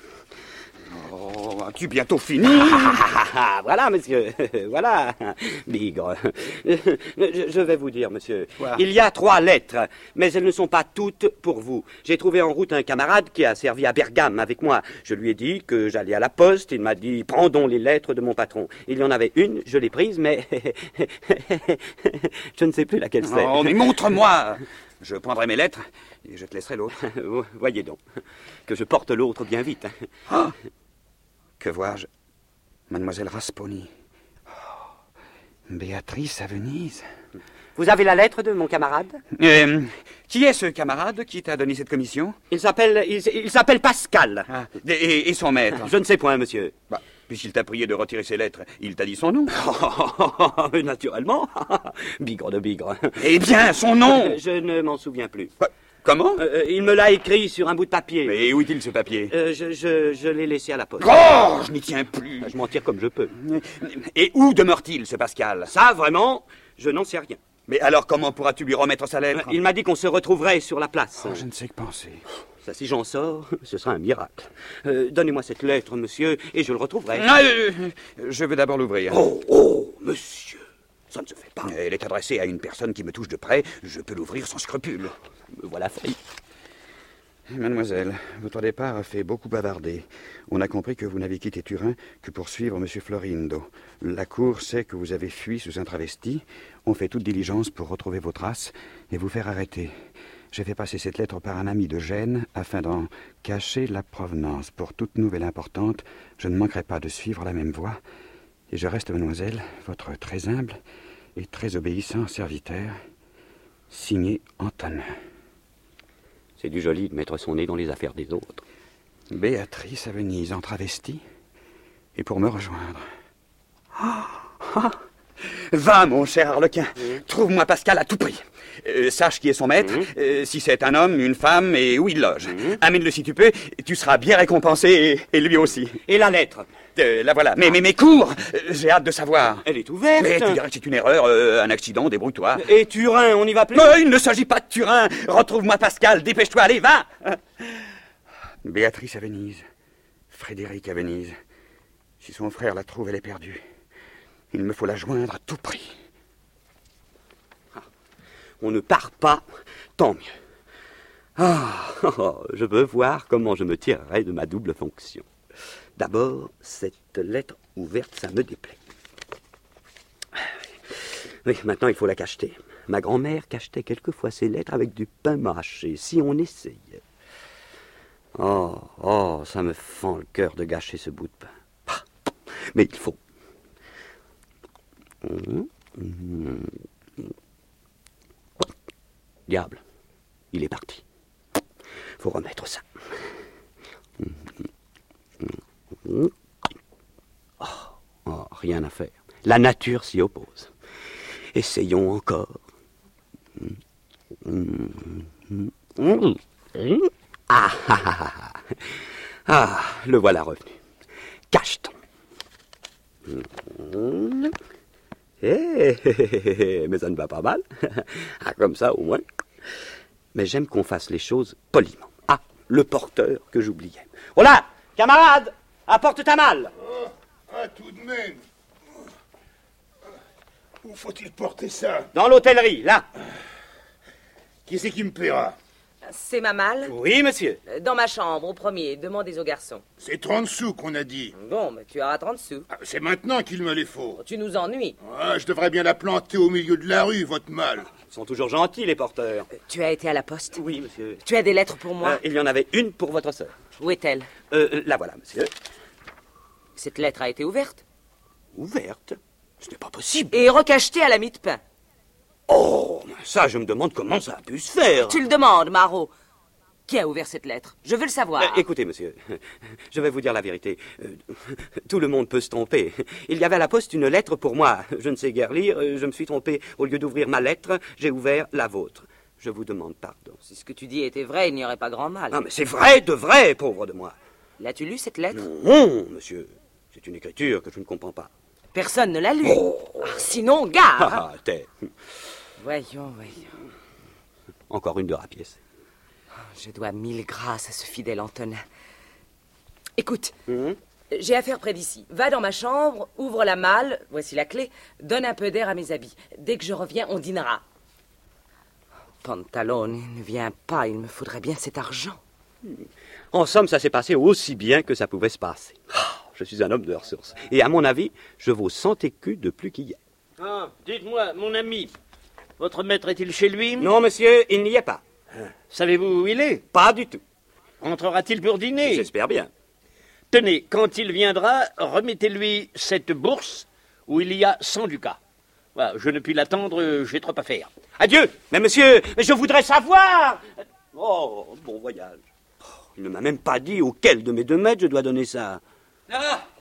Oh, as-tu bientôt fini? Voilà, monsieur, voilà, bigre. Je, je vais vous dire, monsieur, Quoi? Il y a trois lettres, mais elles ne sont pas toutes pour vous. J'ai trouvé en route un camarade qui a servi à Bergame avec moi. Je lui ai dit que j'allais à la poste, il m'a dit, prends donc les lettres de mon patron. Il y en avait une, je l'ai prise, mais je ne sais plus laquelle c'est. Oh, mais montre-moi! Je prendrai mes lettres et je te laisserai l'autre. Voyez donc, que je porte l'autre bien vite. Oh. Que vois-je? Mademoiselle Rasponi. Oh. Béatrice à Venise. Vous avez la lettre de mon camarade? euh, Qui est ce camarade qui t'a donné cette commission? Il s'appelle il, il s'appelle Pascal. Ah. Et, et son maître? Je ne sais point, monsieur. Bah, Puisqu'il t'a prié de retirer ses lettres, il t'a dit son nom? Naturellement. Bigre de bigre. Eh bien, son nom! Je ne m'en souviens plus. Comment? euh, Il me l'a écrit sur un bout de papier. Mais où est-il ce papier? euh, Je, je, je l'ai laissé à la poste. Oh, je n'y tiens plus. Je m'en tire comme je peux. Et où demeure-t-il, ce Pascal? Ça, vraiment, je n'en sais rien. Mais alors, comment pourras-tu lui remettre sa lettre? Il m'a dit qu'on se retrouverait sur la place. Oh, je ne sais que penser. Ça, si j'en sors, ce sera un miracle. Euh, Donnez-moi cette lettre, monsieur, et je le retrouverai. Ah, euh, je vais d'abord l'ouvrir. Oh, oh, monsieur, ça ne se fait pas. Elle est adressée à une personne qui me touche de près. Je peux l'ouvrir sans scrupule. Me voilà failli. Mademoiselle, votre départ a fait beaucoup bavarder. On a compris que vous n'avez quitté Turin que pour suivre M. Florindo. La cour sait que vous avez fui sous un travesti. On fait toute diligence pour retrouver vos traces et vous faire arrêter. J'ai fait passer cette lettre par un ami de Gênes afin d'en cacher la provenance. Pour toute nouvelle importante, je ne manquerai pas de suivre la même voie. Et je reste, mademoiselle, votre très humble et très obéissant serviteur, signé Antonin. C'est du joli de mettre son nez dans les affaires des autres. Béatrice à Venise en travesti, et pour me rejoindre. Oh, oh. Va, mon cher Arlequin, mmh. trouve-moi Pascal à tout prix. Euh, sache qui est son maître, mmh. euh, si c'est un homme, une femme, et où il loge. Mmh. Amène-le si tu peux, tu seras bien récompensé, et, et lui aussi. Et la lettre euh, La voilà. Mais, mais mes cours, euh, j'ai hâte de savoir. Elle est ouverte. Mais tu diras que c'est une erreur, euh, un accident, débrouille-toi. Et Turin, on n'y va plus? Mais il ne s'agit pas de Turin. Retrouve-moi Pascal, dépêche-toi, allez, va. Béatrice à Venise, Frédéric à Venise. Si son frère la trouve, elle est perdue. Il me faut la joindre à tout prix. Ah, on ne part pas, tant mieux. Ah, oh, je veux voir comment je me tirerai de ma double fonction. D'abord, cette lettre ouverte, ça me déplaît. Oui, maintenant il faut la cacheter. Ma grand-mère cachetait quelquefois ses lettres avec du pain mâché, si on essayait. Oh, oh, ça me fend le cœur de gâcher ce bout de pain. Ah, mais il faut. Diable, il est parti. Faut remettre ça. Oh, oh, rien à faire. La nature s'y oppose. Essayons encore. Ah, ah, ah, ah, le voilà revenu. Cache-t-on. Eh, mais ça ne va pas mal. Ah, comme ça, au moins. Mais j'aime qu'on fasse les choses poliment. Ah, le porteur que j'oubliais. Oh là, camarade, apporte ta malle. Oh, ah, tout de même. Où faut-il porter ça? Dans l'hôtellerie, là. Qui c'est qui me paiera? C'est ma malle? Oui, monsieur. Dans ma chambre, au premier. Demandez au garçon. C'est trente sous qu'on a dit. Bon, mais tu auras trente sous. Ah, c'est maintenant qu'il me les faut. Tu nous ennuies. Ah, je devrais bien la planter au milieu de la rue, votre malle. Ils sont toujours gentils, les porteurs. Euh, tu as été à la poste? Oui, monsieur. Tu as des lettres pour moi? Euh, il y en avait une pour votre sœur. Où est-elle? euh, La voilà, monsieur. Cette lettre a été ouverte? Ouverte? Ce n'est pas possible. Et recachetée à la mie de pain. Oh, ça, je me demande comment ça a pu se faire. Tu le demandes, Marot. Qui a ouvert cette lettre? Je veux le savoir. Euh, écoutez, monsieur, je vais vous dire la vérité. Euh, tout le monde peut se tromper. Il y avait à la poste une lettre pour moi. Je ne sais guère lire. Je me suis trompé. Au lieu d'ouvrir ma lettre, j'ai ouvert la vôtre. Je vous demande pardon. Si ce que tu dis était vrai, il n'y aurait pas grand mal. Non, mais c'est vrai de vrai, pauvre de moi. L'as-tu lu, cette lettre? Non, monsieur. C'est une écriture que je ne comprends pas. Personne ne l'a lu. Oh. Ah, sinon, gare. Ah, t'es... Voyons, voyons. Encore une de rapièce. Je dois mille grâces à ce fidèle Antonin. Écoute, mmh. j'ai affaire près d'ici. Va dans ma chambre, ouvre la malle, voici la clé, donne un peu d'air à mes habits. Dès que je reviens, on dînera. Pantalone, ne viens pas, il me faudrait bien cet argent. En somme, ça s'est passé aussi bien que ça pouvait se passer. Oh, je suis un homme de ressources. Et à mon avis, je vaux cent écus de plus qu'hier. Ah, dites-moi, mon ami, votre maître est-il chez lui? Non, monsieur, il n'y est pas. Savez-vous où il est? Pas du tout. Entrera-t-il pour dîner? J'espère bien. Tenez, quand il viendra, remettez-lui cette bourse où il y a cent ducats. Voilà, je ne puis l'attendre, j'ai trop à faire. Adieu. Mais monsieur, je voudrais savoir. Oh, bon voyage. Oh, il ne m'a même pas dit auquel de mes deux maîtres je dois donner ça. Ah,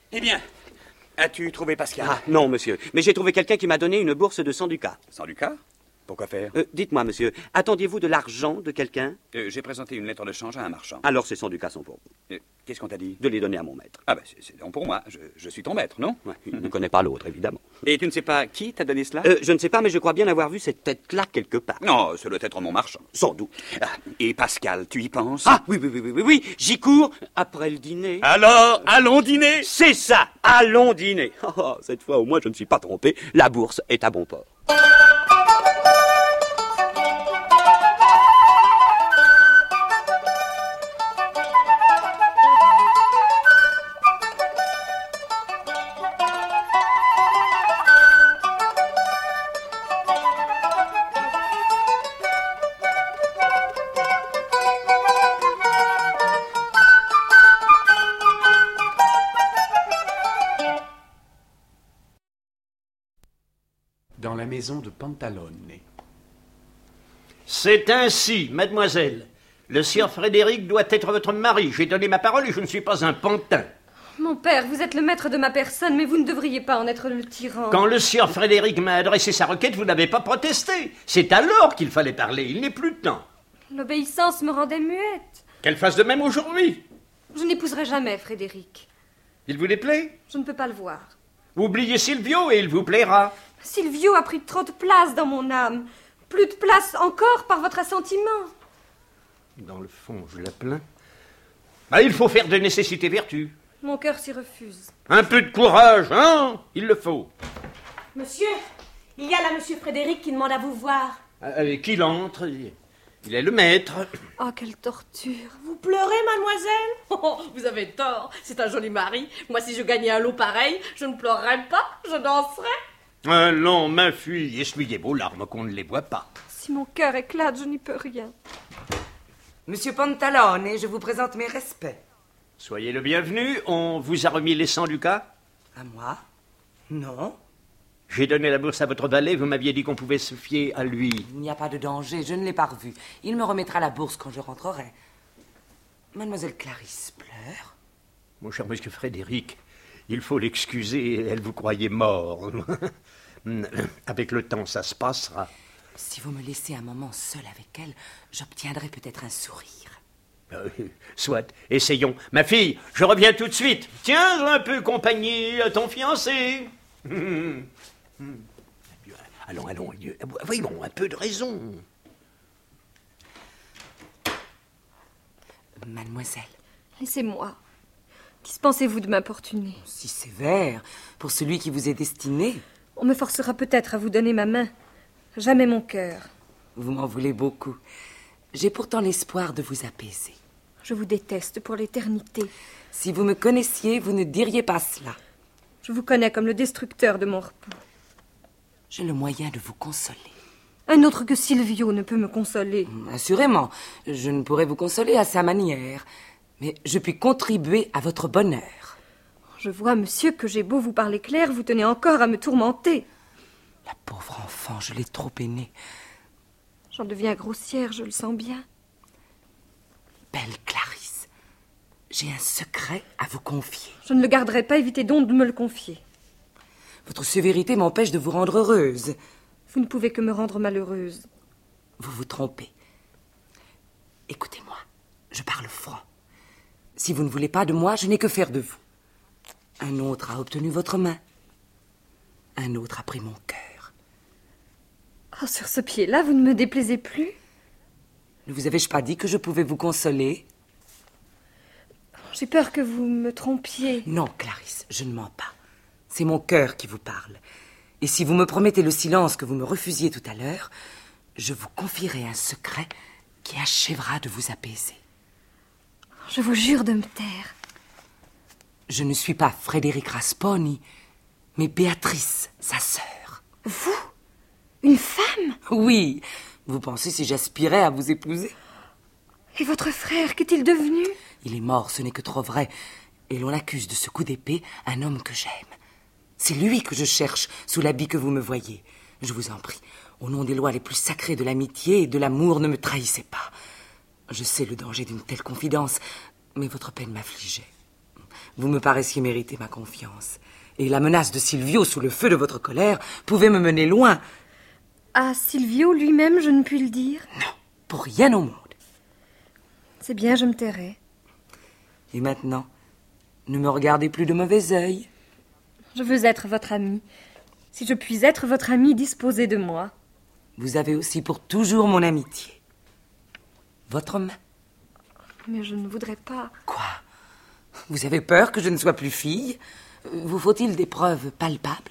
Eh bien, as-tu trouvé Pascal? Ah, non, monsieur. Mais j'ai trouvé quelqu'un qui m'a donné une bourse de cent ducats. cent ducats? Pourquoi faire? euh, Dites-moi, monsieur, attendiez-vous de l'argent de quelqu'un? euh, J'ai présenté une lettre de change à un marchand. Alors ces cent ducats sont pour vous. Euh, Qu'est-ce qu'on t'a dit? De les donner à mon maître. Ah ben, c'est- c'est donc pour moi. Je, je suis ton maître, non? Ouais, il ne connaît pas l'autre, évidemment. Et tu ne sais pas qui t'a donné cela? Euh, je ne sais pas, mais je crois bien avoir vu cette tête-là quelque part. Non, ça doit être mon marchand. Sans doute. Ah, et Pascal, tu y penses? Ah, oui, oui, oui, oui, oui, oui, j'y cours après le dîner. Alors, allons dîner? C'est ça, allons dîner. Oh, oh, cette fois, au moins, je ne suis pas trompé. La bourse est à bon port. Dans la maison de Pantalone. C'est ainsi, mademoiselle. Le sieur Frédéric doit être votre mari. J'ai donné ma parole et je ne suis pas un pantin. Mon père, vous êtes le maître de ma personne, mais vous ne devriez pas en être le tyran. Quand le sieur Frédéric m'a adressé sa requête, vous n'avez pas protesté. C'est alors qu'il fallait parler. Il n'est plus de temps. L'obéissance me rendait muette. Qu'elle fasse de même aujourd'hui. Je n'épouserai jamais Frédéric. Il vous déplaît? Je ne peux pas le voir. Oubliez Silvio et il vous plaira. Silvio a pris trop de place dans mon âme. Plus de place encore par votre assentiment. Dans le fond, je la plains. Ah, il faut faire de nécessité vertu. Mon cœur s'y refuse. Un peu de courage, hein? Il le faut. Monsieur, il y a là monsieur Frédéric qui demande à vous voir. Avec qui il entre? Il est le maître. Oh, quelle torture. Vous pleurez, mademoiselle? Oh, vous avez tort. C'est un joli mari. Moi, si je gagnais un lot pareil, je ne pleurerais pas, je danserais. Allons, ma fille, essuyez vos larmes qu'on ne les voit pas. Si mon cœur éclate, je n'y peux rien. Monsieur Pantalone, je vous présente mes respects. Soyez le bienvenu. On vous a remis les cent ducats? À moi? Non. J'ai donné la bourse à votre valet. Vous m'aviez dit qu'on pouvait se fier à lui. Il n'y a pas de danger, je ne l'ai pas revu. Il me remettra la bourse quand je rentrerai. Mademoiselle Clarisse pleure? Mon cher monsieur Frédéric, il faut l'excuser. Elle vous croyait mort. Avec le temps, ça se passera. Si vous me laissez un moment seul avec elle, j'obtiendrai peut-être un sourire. Euh, soit, essayons. Ma fille, je reviens tout de suite. Tiens un peu compagnie à ton fiancé. Allons, allons, voyons, un peu de raison. Mademoiselle. Laissez-moi. Dispensez-vous de m'importuner. Si sévère, pour celui qui vous est destiné. On me forcera peut-être à vous donner ma main. Jamais mon cœur. Vous m'en voulez beaucoup. J'ai pourtant l'espoir de vous apaiser. Je vous déteste pour l'éternité. Si vous me connaissiez, vous ne diriez pas cela. Je vous connais comme le destructeur de mon repos. J'ai le moyen de vous consoler. Un autre que Silvio ne peut me consoler. Assurément, je ne pourrais vous consoler à sa manière, mais je puis contribuer à votre bonheur. Je vois, monsieur, que j'ai beau vous parler clair, vous tenez encore à me tourmenter. La pauvre enfant, je l'ai trop aimée. J'en deviens grossière, je le sens bien. Belle Clarisse, j'ai un secret à vous confier. Je ne le garderai pas, évitez donc de me le confier. Votre sévérité m'empêche de vous rendre heureuse. Vous ne pouvez que me rendre malheureuse. Vous vous trompez. Écoutez-moi, je parle franc. Si vous ne voulez pas de moi, je n'ai que faire de vous. Un autre a obtenu votre main. Un autre a pris mon cœur. Oh, sur ce pied-là, vous ne me déplaisez plus? Ne vous avais-je pas dit que je pouvais vous consoler? J'ai peur que vous me trompiez. Non, Clarisse, je ne mens pas. C'est mon cœur qui vous parle. Et si vous me promettez le silence que vous me refusiez tout à l'heure, je vous confierai un secret qui achèvera de vous apaiser. Je vous jure de me taire. Je ne suis pas Frédéric Rasponi, mais Béatrice, sa sœur. Vous? Une femme? Oui. Vous pensez si j'aspirais à vous épouser? Et votre frère, qu'est-il devenu? Il est mort, ce n'est que trop vrai. Et l'on accuse de ce coup d'épée un homme que j'aime. C'est lui que je cherche sous l'habit que vous me voyez. Je vous en prie, au nom des lois les plus sacrées de l'amitié et de l'amour, ne me trahissez pas. Je sais le danger d'une telle confidence, mais votre peine m'affligeait. Vous me paraissiez mériter ma confiance. Et la menace de Silvio sous le feu de votre colère pouvait me mener loin. À Silvio lui-même, je ne puis le dire? Non, pour rien au monde. C'est bien, je me tairai. Et maintenant, ne me regardez plus de mauvais œil. Je veux être votre amie. Si je puis être votre amie, disposez de moi. Vous avez aussi pour toujours mon amitié. Votre main. Mais je ne voudrais pas. Quoi? Vous avez peur que je ne sois plus fille? Vous faut-il des preuves palpables?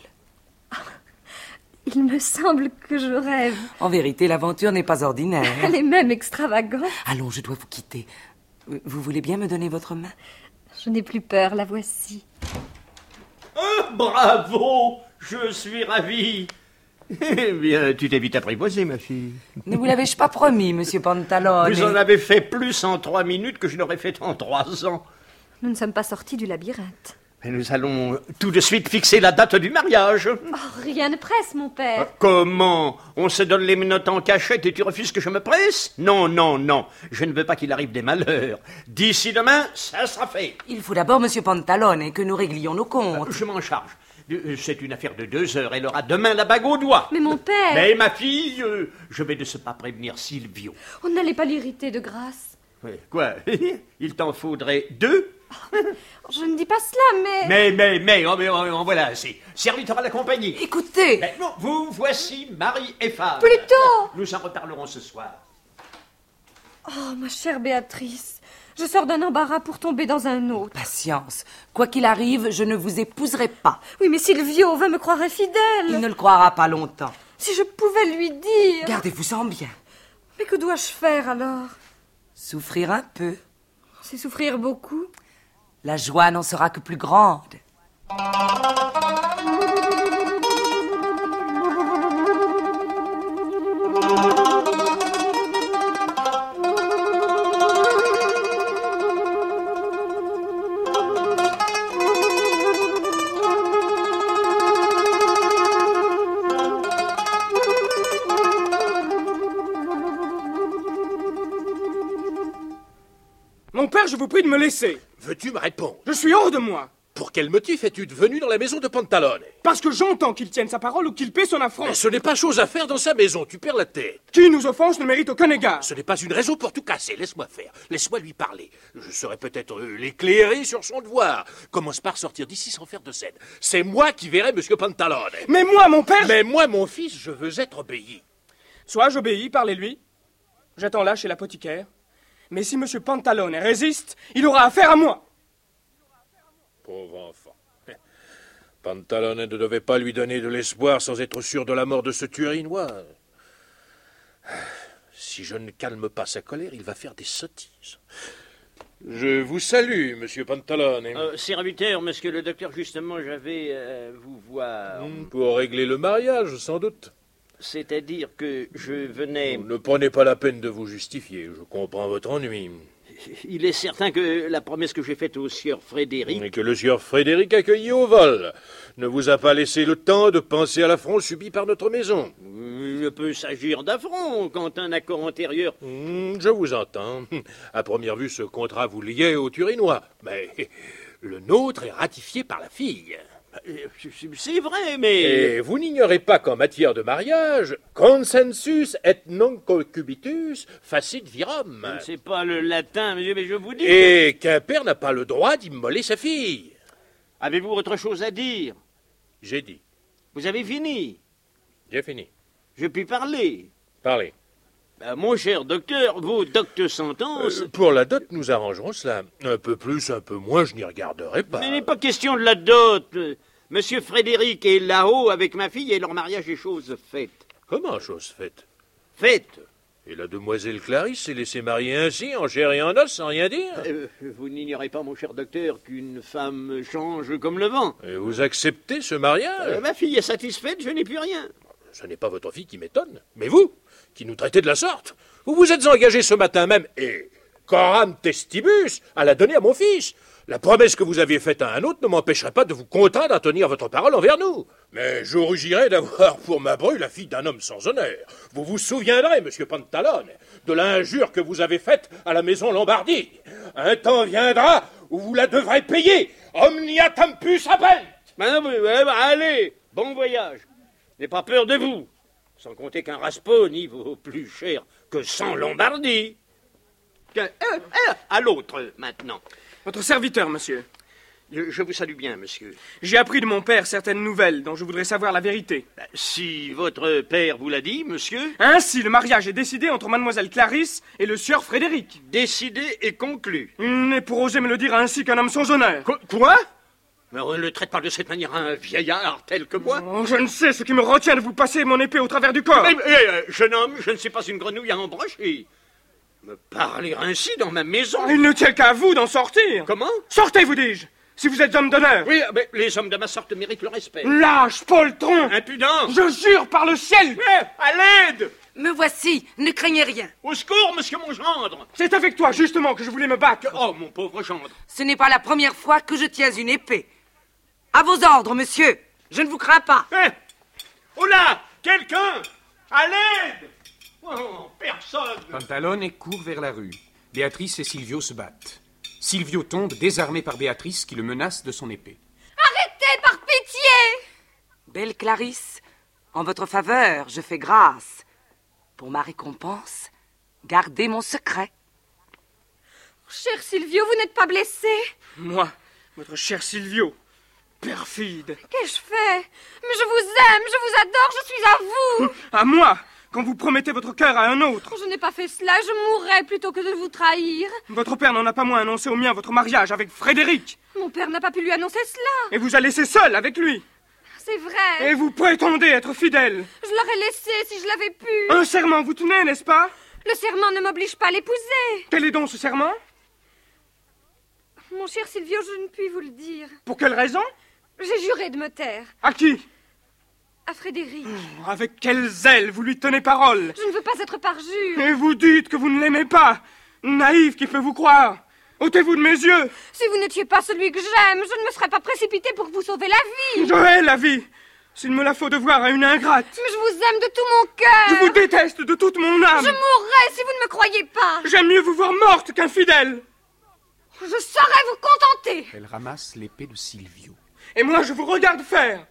Il me semble que je rêve. En vérité, l'aventure n'est pas ordinaire. Elle est même extravagante. Allons, je dois vous quitter. Vous voulez bien me donner votre main? Je n'ai plus peur, la voici. Oh, bravo! Je suis ravi. Eh bien, tu t'es vite apprivoisée, ma fille. Ne vous l'avais-je pas promis, monsieur Pantalone? Vous en avez fait plus en trois minutes que je n'aurais fait en trois ans. Nous ne sommes pas sortis du labyrinthe. Mais nous allons tout de suite fixer la date du mariage. Oh, rien ne presse, mon père. Comment? On se donne les menottes en cachette et tu refuses que je me presse? Non, non, non. Je ne veux pas qu'il arrive des malheurs. D'ici demain, ça sera fait. Il faut d'abord, monsieur Pantalone, que nous réglions nos comptes. Je m'en charge. C'est une affaire de deux heures. Elle aura demain la bague au doigt. Mais mon père... Mais ma fille, euh, je vais de ce pas prévenir Silvio. On n'allait pas l'irriter de grâce. Oui, quoi? Il t'en faudrait deux? Je ne dis pas cela, mais... Mais, mais, mais, oh, mais oh, oh, voilà, c'est serviteur à la compagnie. Écoutez... Mais non, vous voici mari et femme. Plutôt. Nous en reparlerons ce soir. Oh, ma chère Béatrice, je sors d'un embarras pour tomber dans un autre. Patience. Quoi qu'il arrive, je ne vous épouserai pas. Oui, mais Silvio va me croire infidèle. Il ne le croira pas longtemps. Si je pouvais lui dire... Gardez-vous-en bien. Mais que dois-je faire alors? Souffrir un peu. C'est souffrir beaucoup. La joie n'en sera que plus grande. Mon père, je vous prie de me laisser. Veux-tu me répondre? Je suis hors de moi. Pour quel motif es-tu venu dans la maison de Pantalone? Parce que j'entends qu'il tienne sa parole ou qu'il paie son affront. Mais ce n'est pas chose à faire dans sa maison, tu perds la tête. Qui nous offense ne mérite aucun égard. Ce n'est pas une raison pour tout casser, laisse-moi faire. Laisse-moi lui parler. Je saurais peut-être euh, l'éclairer sur son devoir. Commence par sortir d'ici sans faire de scène. C'est moi qui verrai monsieur Pantalone. Mais moi, mon père... Mais moi, mon fils, je veux être obéi. Soit j'obéis, parlez-lui. J'attends là chez l'apothicaire. Mais si monsieur Pantalone résiste, il aura affaire à moi. Pauvre enfant. Pantalone ne devait pas lui donner de l'espoir sans être sûr de la mort de ce Turinois. Si je ne calme pas sa colère, il va faire des sottises. Je vous salue, monsieur Pantalone. Euh, serviteur, monsieur le docteur, justement, j'avais euh, vous voir. Pour régler le mariage, sans doute. C'est-à-dire que je venais... Ne prenez pas la peine de vous justifier, je comprends votre ennui. Il est certain que la promesse que j'ai faite au sieur Frédéric... Et que le sieur Frédéric accueilli au vol ne vous a pas laissé le temps de penser à l'affront subi par notre maison. Il ne peut s'agir d'affront quand un accord antérieur... Mmh, je vous entends. À première vue, ce contrat vous liait au Turinois. Mais le nôtre est ratifié par la fille. C'est vrai, mais... Et vous n'ignorez pas qu'en matière de mariage, consensus et non concubitus facit virum. C'est pas le latin, monsieur, mais je vous dis... Et qu'un père n'a pas le droit d'immoler sa fille. Avez-vous autre chose à dire? J'ai dit. Vous avez fini? J'ai fini. Je puis parler? Parlez. Ben, mon cher docteur, vos doctes sentences... Euh, pour la dot, nous arrangerons cela. Un peu plus, un peu moins, je n'y regarderai pas. Mais il n'est pas question de la dot. Monsieur Frédéric est là-haut avec ma fille et leur mariage est chose faite. Comment chose faite? Faite. Et la demoiselle Clarisse s'est laissée marier ainsi, en chair et en os, sans rien dire? euh, Vous n'ignorez pas, mon cher docteur, qu'une femme change comme le vent. Et vous acceptez ce mariage? euh, Ma fille est satisfaite, je n'ai plus rien. Ce n'est pas votre fille qui m'étonne, mais vous, qui nous traitez de la sorte. Vous vous êtes engagé ce matin même, et coram testibus, à la donner à mon fils. La promesse que vous aviez faite à un autre ne m'empêcherait pas de vous contraindre à tenir votre parole envers nous. Mais je rougirais d'avoir pour ma bru la fille d'un homme sans honneur. Vous vous souviendrez, monsieur Pantalone, de l'injure que vous avez faite à la maison Lombardie. Un temps viendra où vous la devrez payer Omnia tempus habent. Ben, oui, oui, ben, allez, bon voyage. N'ayez pas peur de vous. Sans compter qu'un Rasponi vaut plus cher que cent Lombardie. Euh, euh, à l'autre, maintenant. Votre serviteur, monsieur. Je, je vous salue bien, monsieur. J'ai appris de mon père certaines nouvelles dont je voudrais savoir la vérité. Ben, si votre père vous l'a dit, monsieur... Ainsi, le mariage est décidé entre mademoiselle Clarisse et le sieur Frédéric. Décidé et conclu. Il n'est pour oser me le dire ainsi qu'un homme sans honneur. Qu- Quoi? Mais on ne traite pas de cette manière un vieillard tel que moi. Oh, je ne sais ce qui me retient de vous passer mon épée au travers du corps. Mais, mais, euh, jeune homme, je ne suis pas une grenouille à embrocher. Me parler ainsi dans ma maison. Il ne tient qu'à vous d'en sortir. Comment? Sortez, vous dis-je, si vous êtes homme d'honneur. Oui, mais les hommes de ma sorte méritent le respect. Lâche, poltron. Impudent. Je jure par le ciel. Mais, à l'aide. Me voici, ne craignez rien. Au secours, monsieur mon gendre. C'est avec toi, justement, que je voulais me battre. Oh, mon pauvre gendre. Ce n'est pas la première fois que je tiens une épée. À vos ordres, monsieur. Je ne vous crains pas. Eh, oh là, quelqu'un. À l'aide. Oh, personne. Pantalone court vers la rue. Béatrice et Silvio se battent. Silvio tombe, désarmé par Béatrice qui le menace de son épée. Arrêtez, par pitié! Belle Clarisse, en votre faveur, je fais grâce. Pour ma récompense, gardez mon secret. Cher Silvio, vous n'êtes pas blessé? Moi, votre cher Silvio, perfide. Qu'ai-je fait? Mais je vous aime, je vous adore, je suis à vous! À moi, quand vous promettez votre cœur à un autre. Je n'ai pas fait cela, je mourrais plutôt que de vous trahir. Votre père n'en a pas moins annoncé au mien votre mariage avec Frédéric. Mon père n'a pas pu lui annoncer cela. Et vous a laissé seul avec lui. C'est vrai. Et vous prétendez être fidèle. Je l'aurais laissé si je l'avais pu. Un serment vous tenez, n'est-ce pas? Le serment ne m'oblige pas à l'épouser. Quel est donc ce serment? Mon cher Silvio, je ne puis vous le dire. Pour quelle raison? J'ai juré de me taire. À qui? À Frédéric. Oh, avec quel zèle vous lui tenez parole. Je ne veux pas être parjure. Et vous dites que vous ne l'aimez pas. Naïf, qui peut vous croire? Ôtez-vous de mes yeux. Si vous n'étiez pas celui que j'aime, je ne me serais pas précipitée pour vous sauver la vie. Je hais la vie. S'il me la faut devoir à une ingrate. Mais je vous aime de tout mon cœur. Je vous déteste de toute mon âme. Je mourrais si vous ne me croyez pas. J'aime mieux vous voir morte qu'infidèle. Je saurais vous contenter. Elle ramasse l'épée de Silvio. Et moi, je vous regarde faire.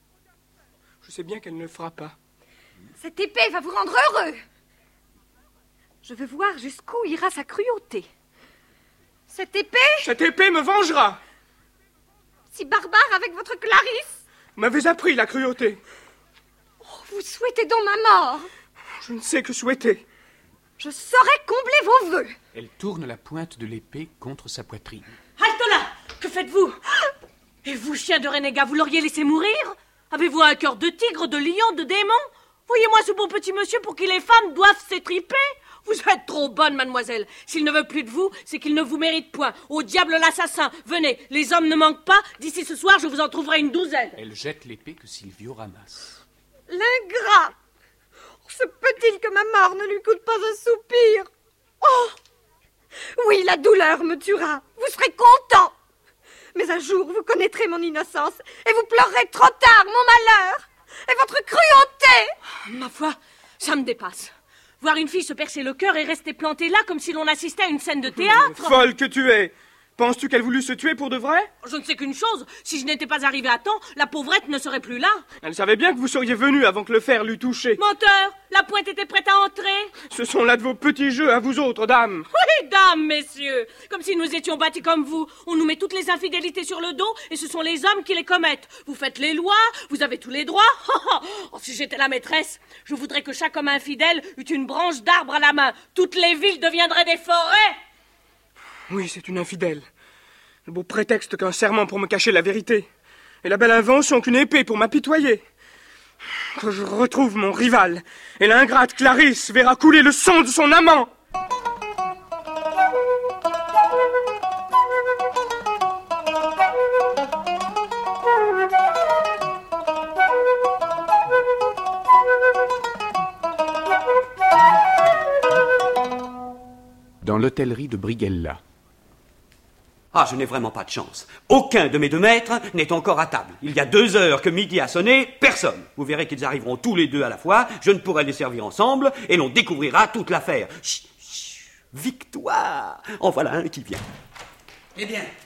Je sais bien qu'elle ne le fera pas. Cette épée va vous rendre heureux. Je veux voir jusqu'où ira sa cruauté. Cette épée... Cette épée me vengera. Si barbare avec votre Clarisse. Vous m'avez appris la cruauté. Oh, vous souhaitez donc ma mort. Je ne sais que souhaiter. Je saurais combler vos vœux. Elle tourne la pointe de l'épée contre sa poitrine. Halte là! Que faites-vous? Et vous, chien de renégat, vous l'auriez laissé mourir? Avez-vous un cœur de tigre, de lion, de démon? Voyez-moi ce bon petit monsieur pour qui les femmes doivent s'étriper. Vous êtes trop bonne, mademoiselle. S'il ne veut plus de vous, c'est qu'il ne vous mérite point. Au diable l'assassin. Venez, les hommes ne manquent pas. D'ici ce soir, je vous en trouverai une douzaine. Elle jette l'épée que Silvio ramasse. L'ingrat! Se peut-il que ma mort ne lui coûte pas un soupir? Oh! Oui, la douleur me tuera. Vous serez content. Mais un jour, vous connaîtrez mon innocence et vous pleurerez trop tard mon malheur et votre cruauté. Ma foi, ça me dépasse. Voir une fille se percer le cœur et rester plantée là comme si l'on assistait à une scène de théâtre. Folle que tu es. Penses-tu qu'elle voulut se tuer pour de vrai? Je ne sais qu'une chose, si je n'étais pas arrivée à temps, la pauvrette ne serait plus là. Elle savait bien que vous seriez venu avant que le fer l'eût touché. Menteur, la pointe était prête à entrer. Ce sont là de vos petits jeux à vous autres, dames. Oui, dames, messieurs. Comme si nous étions bâtis comme vous. On nous met toutes les infidélités sur le dos et ce sont les hommes qui les commettent. Vous faites les lois, vous avez tous les droits. Oh, si j'étais la maîtresse, je voudrais que chaque homme infidèle eût une branche d'arbre à la main. Toutes les villes deviendraient des forêts. Oui, c'est une infidèle. Le beau prétexte qu'un serment pour me cacher la vérité. Et la belle invention qu'une épée pour m'apitoyer. Que je retrouve mon rival, et l'ingrate Clarisse verra couler le sang de son amant. Dans l'hôtellerie de Briguella. Ah, je n'ai vraiment pas de chance. Aucun de mes deux maîtres n'est encore à table. Il y a deux heures que midi a sonné, personne. Vous verrez qu'ils arriveront tous les deux à la fois, je ne pourrai les servir ensemble, et l'on découvrira toute l'affaire. Chut, chut, victoire! En voilà un qui vient. Eh bien,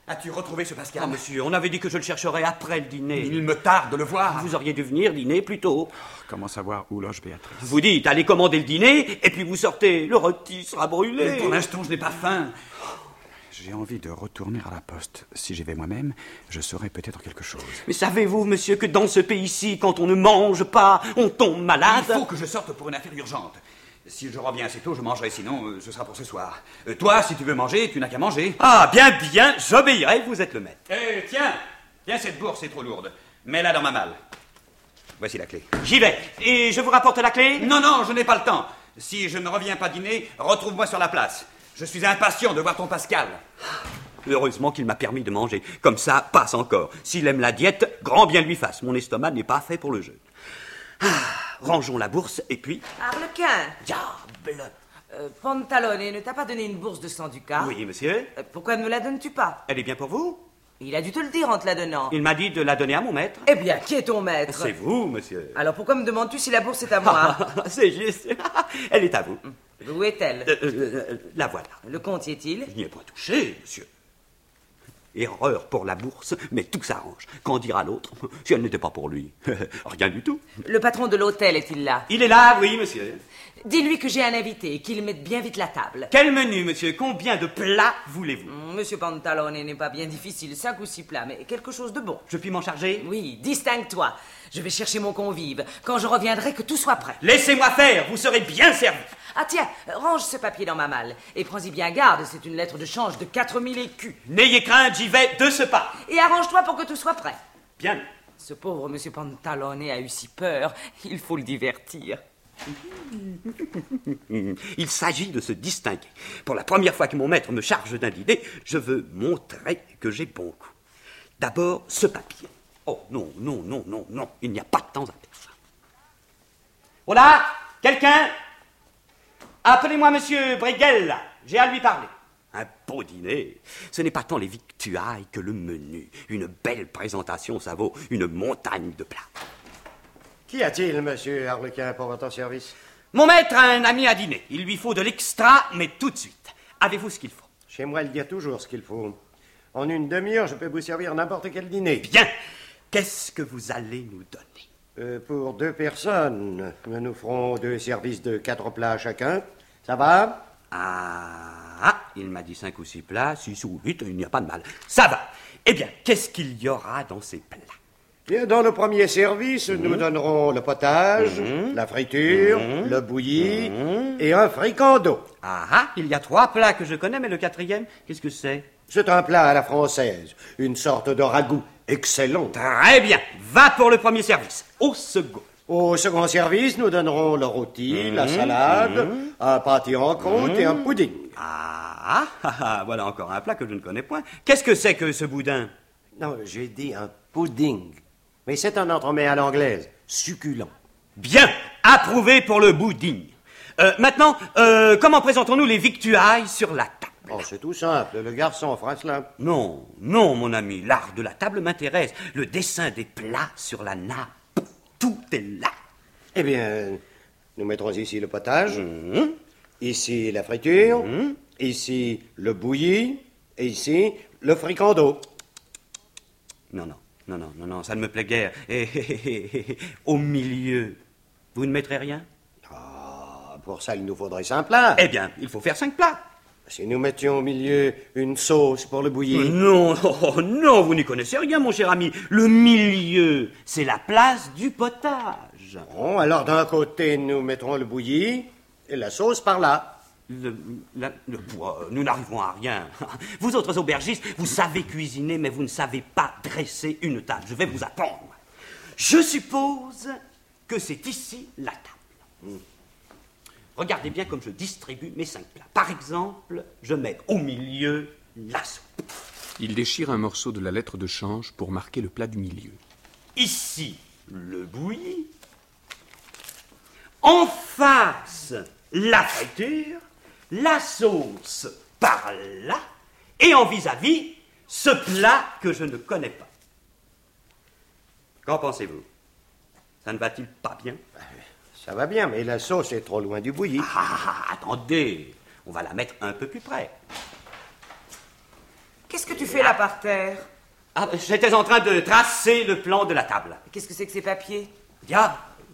As-tu retrouvé ce Pascal? Ah, monsieur, on avait dit que je le chercherais après le dîner. Il me tarde de le voir. Vous auriez dû venir dîner plus tôt. Comment savoir où loge Béatrice? Vous dites, allez commander le dîner, et puis vous sortez. Le rôti sera brûlé. Mais pour l'instant, je n'ai pas faim. J'ai envie de retourner à la poste. Si j'y vais moi-même, je saurai peut-être quelque chose. Mais savez-vous, monsieur, que dans ce pays-ci, quand on ne mange pas, on tombe malade? Il faut que je sorte pour une affaire urgente. Si je reviens assez tôt, je mangerai, sinon euh, ce sera pour ce soir. Euh, toi, si tu veux manger, tu n'as qu'à manger. Ah, bien, bien, j'obéirai, vous êtes le maître. Eh, tiens, tiens, cette bourse est trop lourde. Mets-la dans ma malle. Voici la clé. J'y vais. Et je vous rapporte la clé? Non, non, je n'ai pas le temps. Si je ne reviens pas dîner, retrouve-moi sur la place. Je suis impatient de voir ton Pascal. Heureusement qu'il m'a permis de manger. Comme ça, passe encore. S'il aime la diète, grand bien lui fasse. Mon estomac n'est pas fait pour le jeu. Ah, rangeons la bourse et puis... Arlequin! Diable! Euh, Pantalone ne t'a pas donné une bourse de cent ducats? Oui, monsieur. Euh, pourquoi ne me la donnes-tu pas? Elle est bien pour vous? Il a dû te le dire en te la donnant. Il m'a dit de la donner à mon maître. Eh bien, qui est ton maître? C'est vous, monsieur. Alors pourquoi me demandes-tu si la bourse est à moi? C'est juste. Elle est à vous. Où est-elle? euh, euh, La voilà. Le compte y est-il? Je n'y ai pas touché, monsieur. Erreur pour la bourse, mais tout s'arrange. Qu'en dira l'autre si elle n'était pas pour lui? Rien du tout. Le patron de l'hôtel est-il là? Il est là, oui, monsieur. Dis-lui que j'ai un invité et qu'il mette bien vite la table. Quel menu, monsieur? Combien de plats voulez-vous? Monsieur Pantalone n'est pas bien difficile, cinq ou six plats, mais quelque chose de bon. Je puis m'en charger? Oui, distingue-toi. Je vais chercher mon convive. Quand je reviendrai, que tout soit prêt. Laissez-moi faire, vous serez bien servi. Ah tiens, range ce papier dans ma malle. Et prends-y bien garde, c'est une lettre de change de quatre mille écus. N'ayez crainte, j'y vais de ce pas. Et arrange-toi pour que tout soit prêt. Bien. Ce pauvre monsieur Pantalone a eu si peur, il faut le divertir. Il s'agit de se distinguer. Pour la première fois que mon maître me charge d'un dîner, je veux montrer que j'ai bon goût. D'abord, ce papier. Oh, non, non, non, non, non, il n'y a pas de temps à perdre. Oh là, quelqu'un? Appelez-moi monsieur Briguel, j'ai à lui parler. Un beau dîner. Ce n'est pas tant les victuailles que le menu. Une belle présentation, ça vaut une montagne de plats. Qu'y a-t-il, monsieur Arlequin, pour votre service? Mon maître a un ami à dîner. Il lui faut de l'extra, mais tout de suite. Avez-vous ce qu'il faut? Chez moi, il y a toujours ce qu'il faut. En une demi-heure, je peux vous servir n'importe quel dîner. Bien. Qu'est-ce que vous allez nous donner? euh, Pour deux personnes, nous nous ferons deux services de quatre plats chacun. Ça va? Ah, il m'a dit cinq ou six plats, six ou huit, il n'y a pas de mal. Ça va. Eh bien, qu'est-ce qu'il y aura dans ces plats? Bien, dans le premier service, mmh. nous donnerons le potage, mmh. la friture, mmh. le bouilli mmh. et un fricando. Ah ah, il y a trois plats que je connais, mais le quatrième, qu'est-ce que c'est? C'est un plat à la française, une sorte de ragoût excellent. Très bien, va pour le premier service. Au second. Au second service, nous donnerons le rôti, mmh. la salade, mmh. un pâté en croûte mmh. et un pudding. Ah, ah, ah, voilà encore un plat que je ne connais point. Qu'est-ce que c'est que ce boudin? Non, j'ai dit un pudding. Mais c'est un entremets à l'anglaise, succulent. Bien, approuvé pour le pudding. Euh, maintenant, euh, comment présentons-nous les victuailles sur la table? Oh, c'est tout simple, le garçon fera cela. Non, non, mon ami, l'art de la table m'intéresse. Le dessin des plats sur la nappe, tout est là. Eh bien, nous mettrons ici le potage, mmh. ici la friture, mmh. ici le bouilli, et ici le fricando. Non, non. Non, non, non, non, ça ne me plaît guère. Et, et, et, et, au milieu, vous ne mettrez rien? Ah, pour ça, il nous faudrait cinq plats. Eh bien, il faut faire cinq plats. Si nous mettions au milieu une sauce pour le bouilli. Non, oh, non, vous n'y connaissez rien, mon cher ami. Le milieu, c'est la place du potage. Bon, alors d'un côté, nous mettrons le bouilli et la sauce par là. Le, la, le bois, nous n'arrivons à rien. Vous autres aubergistes, vous savez cuisiner, mais vous ne savez pas dresser une table. Je vais vous apprendre. Je suppose que c'est ici la table. Mmh. Regardez bien comme je distribue mes cinq plats. Par exemple, je mets au milieu la soupe. Il déchire un morceau de la lettre de change pour marquer le plat du milieu. Ici, le bouilli. En face, la friture. La sauce par là, et en vis-à-vis, ce plat que je ne connais pas. Qu'en pensez-vous? Ça ne va-t-il pas bien? Ça va bien, mais la sauce est trop loin du bouilli. Ah, attendez, on va la mettre un peu plus près. Qu'est-ce que tu fais là par terre? Ah, j'étais en train de tracer le plan de la table. Qu'est-ce que c'est que ces papiers? Diable,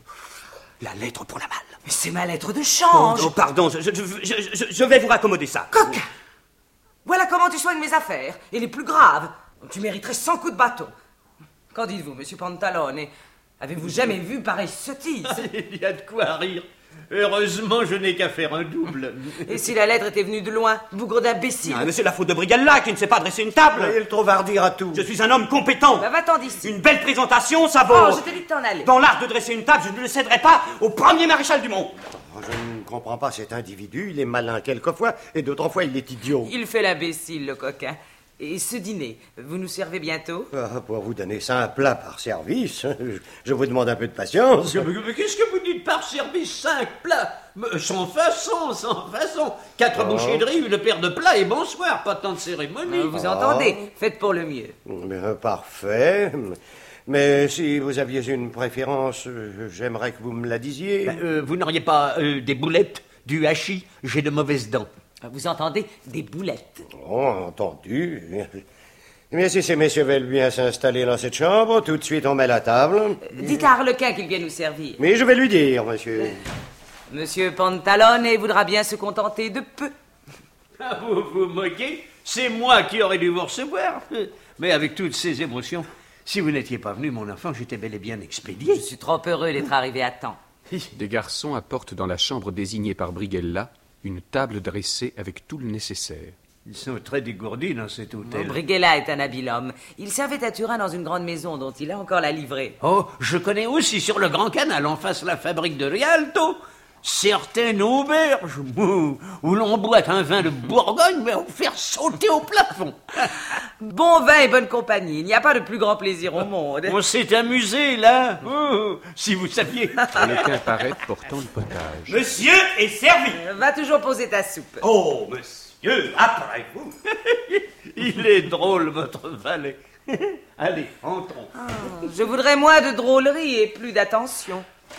la lettre pour la malle. Mais c'est ma lettre de change. Oh, oh, pardon, je, je, je, je, je vais vous raccommoder ça. Coquin! Voilà comment tu soignes mes affaires, et les plus graves. Tu mériterais cent coups de bâton. Qu'en dites-vous, monsieur Pantalone? Avez-vous jamais vu pareille sottise? Il y a de quoi rire. Heureusement, je n'ai qu'à faire un double. Et si la lettre était venue de loin, bougre d'imbécile? Ah, mais c'est la faute de Brigella qui ne sait pas dresser une table. Il trouve à redire à tout. Je suis un homme compétent. Bah, va-t'en d'ici. Une belle présentation, ça vaut. Oh, je t'ai dit de t'en aller. Dans l'art de dresser une table, je ne le céderai pas au premier maréchal du monde. Je ne comprends pas cet individu. Il est malin quelquefois, et d'autres fois, il est idiot. Il fait l'imbécile, le coquin. Et ce dîner, vous nous servez bientôt? Ah, pour vous donner ça un plat par service, je, je vous demande un peu de patience. Mais, mais qu'est-ce que vous dites par service? Cinq plats? Sans façon, sans façon. Quatre oh. bouchées de riz, une paire de plats et bonsoir. Pas tant de cérémonie. Euh, vous oh. entendez? Faites pour le mieux. Bien, parfait. Mais si vous aviez une préférence, j'aimerais que vous me la disiez. Ben, euh, vous n'auriez pas euh, des boulettes, du hachis? J'ai de mauvaises dents. Vous entendez? Des boulettes. Oh, entendu. Mais si ces messieurs veulent bien s'installer dans cette chambre, tout de suite on met la table. Euh, dites à Arlequin qu'il vienne nous servir. Mais je vais lui dire, monsieur. Euh, monsieur Pantalone voudra bien se contenter de peu. Ah, vous vous moquez? C'est moi qui aurais dû vous recevoir. Mais avec toutes ces émotions, si vous n'étiez pas venu, mon enfant, j'étais bel et bien expédié. Je suis trop heureux d'être arrivé à temps. Des garçons apportent dans la chambre désignée par Brigella une table dressée avec tout le nécessaire. Ils sont très dégourdis dans cet hôtel. Oh, Brigella est un habile homme. Il servait à Turin dans une grande maison dont il a encore la livrée. Oh, je connais aussi sur le Grand Canal, en face la fabrique de Rialto, certaines auberges où, où l'on boit un vin de Bourgogne, mais on faire sauter au plafond. Bon vin et bonne compagnie, il n'y a pas de plus grand plaisir au monde. On s'est amusé, là. Oh, si vous saviez. Arlequin paraît portant le potage. Monsieur est servi. Euh, va toujours poser ta soupe. Oh, monsieur, après vous. Il est drôle, votre valet. Allez, entrons. Oh, je voudrais moins de drôlerie et plus d'attention.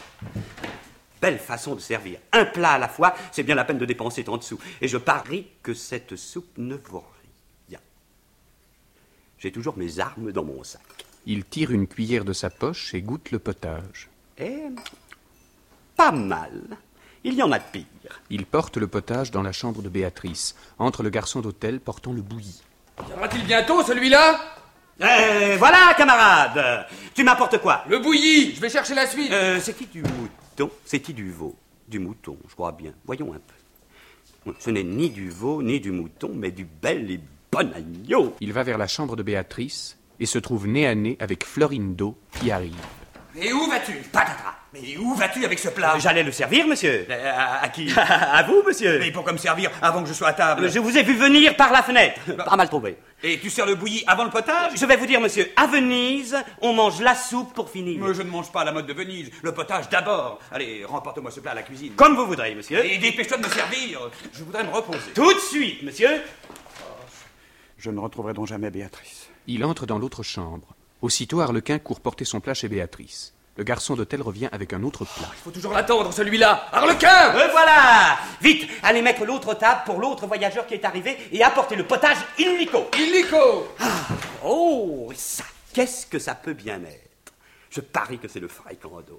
Belle façon de servir. Un plat à la fois, c'est bien la peine de dépenser tant de sous. Et je parie que cette soupe ne vaut rien. J'ai toujours mes armes dans mon sac. Il tire une cuillère de sa poche et goûte le potage. Eh, pas mal. Il y en a de pire. Il porte le potage dans la chambre de Béatrice, entre le garçon d'hôtel portant le bouilli. Viendra-t-il bientôt, celui-là? Euh, voilà, camarade. Tu m'apportes quoi? Le bouilli. Je vais chercher la suite. Euh, c'est qui du mouton? C'est qui du veau? Du mouton, je crois bien. Voyons un peu. Ce n'est ni du veau, ni du mouton, mais du bel et bon agneau. Il va vers la chambre de Béatrice et se trouve nez à nez avec Florindo qui arrive. Et où vas-tu? Patatras. Mais où vas-tu avec ce plat? Euh, J'allais le servir, monsieur. Euh, à, à qui? À vous, monsieur. Mais pourquoi me servir avant que je sois à table? Je vous ai vu venir par la fenêtre. Pas mal trouvé. Et tu sers le bouilli avant le potage? Je vais vous dire, monsieur, à Venise, on mange la soupe pour finir. Mais je ne mange pas à la mode de Venise. Le potage d'abord. Allez, remporte-moi ce plat à la cuisine. Comme vous voudrez, monsieur. Et dépêche-toi de me servir. Je voudrais me reposer. Tout de suite, monsieur. Je ne retrouverai donc jamais Béatrice. Il entre dans l'autre chambre. Aussitôt, Arlequin court porter son plat chez Béatrice. Le garçon d'hôtel revient avec un autre plat. Il faut toujours l'attendre, celui-là. Arlequin! Me voilà! Vite, allez mettre l'autre table pour l'autre voyageur qui est arrivé et apportez le potage illico. Illico! Ah, oh, ça, qu'est-ce que ça peut bien être? Je parie que c'est le fricando.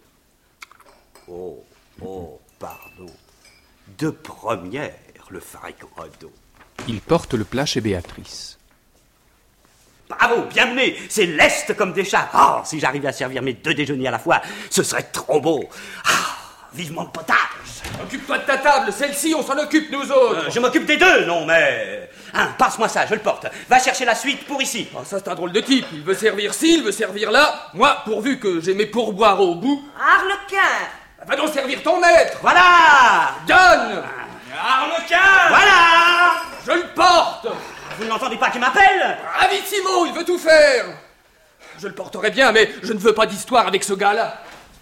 Oh, oh, pardon. De première, le fricando. Il porte le plat chez Béatrice. Bravo, bien mené, c'est leste comme des chats. Oh, si j'arrivais à servir mes deux déjeuners à la fois, ce serait trop beau. Ah, vivement le potage. Occupe-toi de ta table, celle-ci, on s'en occupe, nous autres. Euh, je m'occupe des deux, non, mais... Hein, passe-moi ça, je le porte. Va chercher la suite pour ici. Oh, ça, c'est un drôle de type. Il veut servir ci, il veut servir là. Moi, pourvu que j'ai mes pourboires au bout... Arlequin! Va donc servir ton maître. Voilà! Donne! Arlequin! Voilà! Je le porte! Vous n'entendez pas qu'il m'appelle? Ravissimo, il veut tout faire. Je le porterai bien, mais je ne veux pas d'histoire avec ce gars-là.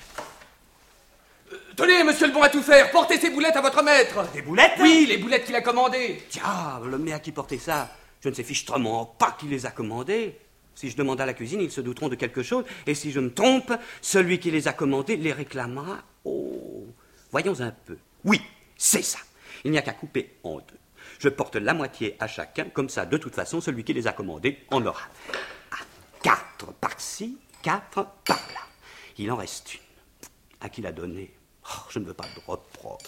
Euh, tenez, monsieur le bon à tout faire, portez ces boulettes à votre maître. Des boulettes? Oui, les boulettes qu'il a commandées. Diable, mais à qui porter ça? Je ne sais fichtrement pas qui les a commandées. Si je demande à la cuisine, ils se douteront de quelque chose, et si je me trompe, celui qui les a commandées les réclamera. Oh, voyons un peu. Oui, c'est ça. Il n'y a qu'à couper en deux. Je porte la moitié à chacun, comme ça, de toute façon, celui qui les a commandés en aura. Ah, quatre par-ci, quatre par-là. Il en reste une. À qui la donner? Oh, je ne veux pas de reproche.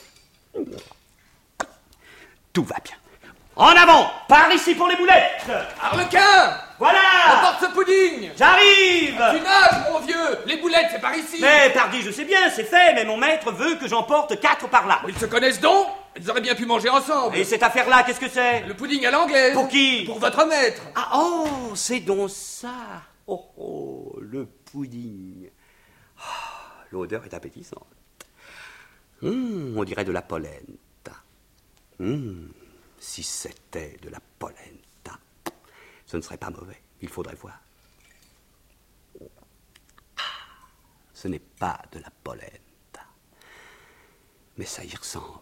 Tout va bien. En avant! Par ici pour les boulettes! Arlequin! Voilà! Apporte ce pudding! J'arrive! Tu nages, mon vieux! Les boulettes, c'est par ici! Mais, pardi, je sais bien, c'est fait, mais mon maître veut que j'emporte quatre par là. Ils se connaissent donc? Ils auraient bien pu manger ensemble. Et cette affaire-là, qu'est-ce que c'est? Le pudding à l'anglaise. Pour qui? Pour votre maître. Ah, oh, c'est donc ça. Oh, oh, le pudding. Oh, l'odeur est appétissante. Hum, on dirait de la polenta. Hum, si c'était de la polenta, ce ne serait pas mauvais. Il faudrait voir. Ce n'est pas de la polenta, mais ça y ressemble.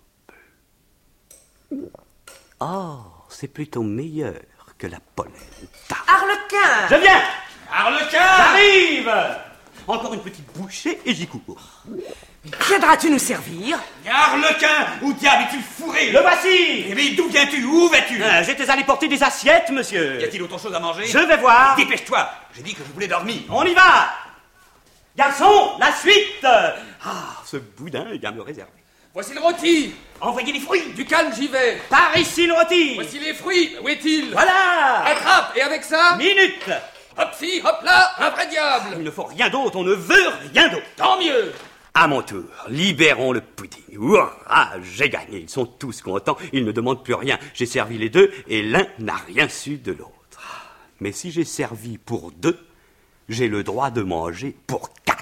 Oh, c'est plutôt meilleur que la polenta. Arlequin! Je viens! Arlequin! J'arrive! Encore une petite bouchée et j'y cours. Viendras-tu nous servir? Arlequin! Où diable es-tu fourré? Le voici! Mais d'où viens-tu? Où vas-tu? Ah, j'étais allé porter des assiettes, monsieur. Y a-t-il autre chose à manger? Je vais voir. Dépêche-toi! J'ai dit que je voulais dormir. On y va! Garçon, la suite! Ah, ce boudin est bien me réservé. Voici le rôti. Envoyez les fruits. Du calme, j'y vais. Par ici le rôti. Voici les fruits. Où est-il? Voilà. Attrape. Et avec ça? Minute. Hop-ci, hop là, un vrai diable. Il ne faut rien d'autre, on ne veut rien d'autre. Tant mieux. À mon tour, libérons le pudding. Ouah, j'ai gagné, ils sont tous contents, ils ne demandent plus rien. J'ai servi les deux et l'un n'a rien su de l'autre. Mais si j'ai servi pour deux, j'ai le droit de manger pour quatre.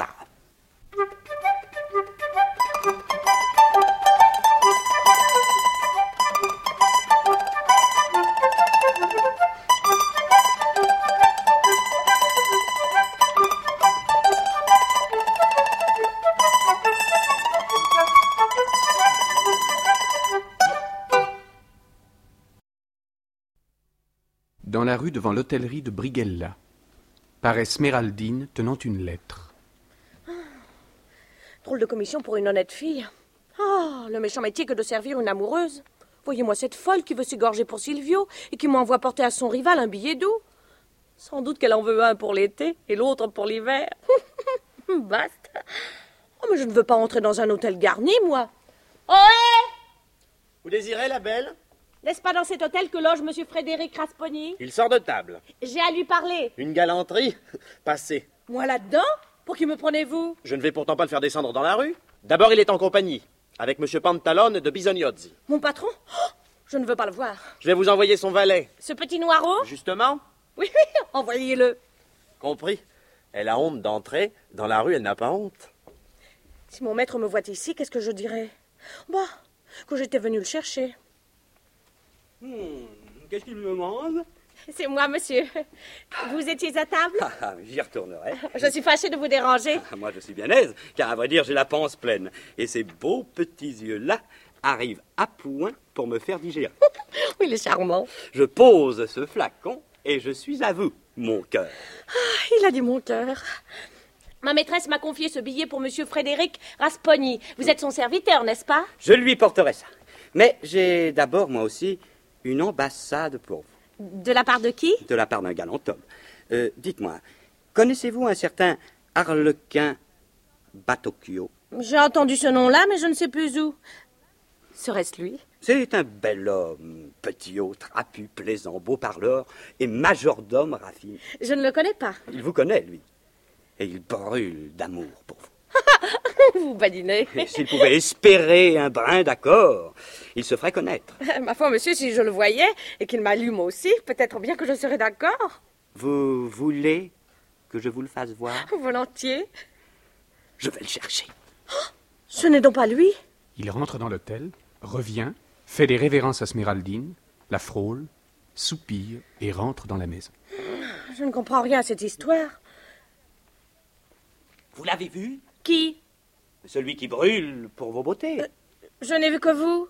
Dans la rue devant l'hôtellerie de Briguella, par Esmeraldine tenant une lettre. Drôle de commission pour une honnête fille. Ah, le méchant métier que de servir une amoureuse. Voyez-moi cette folle qui veut s'égorger pour Silvio et qui m'envoie porter à son rival un billet doux. Sans doute qu'elle en veut un pour l'été et l'autre pour l'hiver. Basta. Oh, mais je ne veux pas entrer dans un hôtel garni, moi. Ohé! Vous désirez, la belle? N'est-ce pas dans cet hôtel que loge monsieur Frédéric Rasponi? Il sort de table. J'ai à lui parler. Une galanterie? Passez. Moi là-dedans? Pour qui me prenez-vous? Je ne vais pourtant pas le faire descendre dans la rue. D'abord, il est en compagnie, avec monsieur Pantalone de Bisognozzi. Mon patron? Oh, je ne veux pas le voir. Je vais vous envoyer son valet. Ce petit noirot? Justement? Oui, oui, envoyez-le. Compris. Elle a honte d'entrer. Dans la rue, elle n'a pas honte. Si mon maître me voit ici, qu'est-ce que je dirais? Bah, que j'étais venu le chercher. Hmm, qu'est-ce qu'il me demande? C'est moi, monsieur. Vous étiez à table? Ah, j'y retournerai. Je suis fâchée de vous déranger. Ah, moi, je suis bien aise, car à vrai dire, j'ai la panse pleine. Et ces beaux petits yeux-là arrivent à point pour me faire digérer. Oui, il est charmant. Je pose ce flacon et je suis à vous, mon cœur. Ah, il a dit mon cœur. Ma maîtresse m'a confié ce billet pour monsieur Frédéric Rasponi. Vous êtes son serviteur, n'est-ce pas? Je lui porterai ça. Mais j'ai d'abord, moi aussi, une ambassade pour vous. De la part de qui? De la part d'un galant homme. Euh, dites-moi, connaissez-vous un certain Arlequin Batocchio? J'ai entendu ce nom-là, mais je ne sais plus où. Serait-ce lui? C'est un bel homme, petit haut, trapu, plaisant, beau parleur et majordome raffiné. Je ne le connais pas. Il vous connaît, lui. Et il brûle d'amour pour vous. Vous badinez. Et s'il pouvait espérer un brin d'accord, il se ferait connaître. Ma foi, monsieur, si je le voyais et qu'il m'allume aussi, peut-être bien que je serais d'accord. Vous voulez que je vous le fasse voir? Volontiers. Je vais le chercher. Oh, ce n'est donc pas lui? Il rentre dans l'hôtel, revient, fait des révérences à Smeraldine, la frôle, soupire et rentre dans la maison. Je ne comprends rien à cette histoire. Vous l'avez vu? Qui? Celui qui brûle pour vos beautés. Euh, je n'ai vu que vous.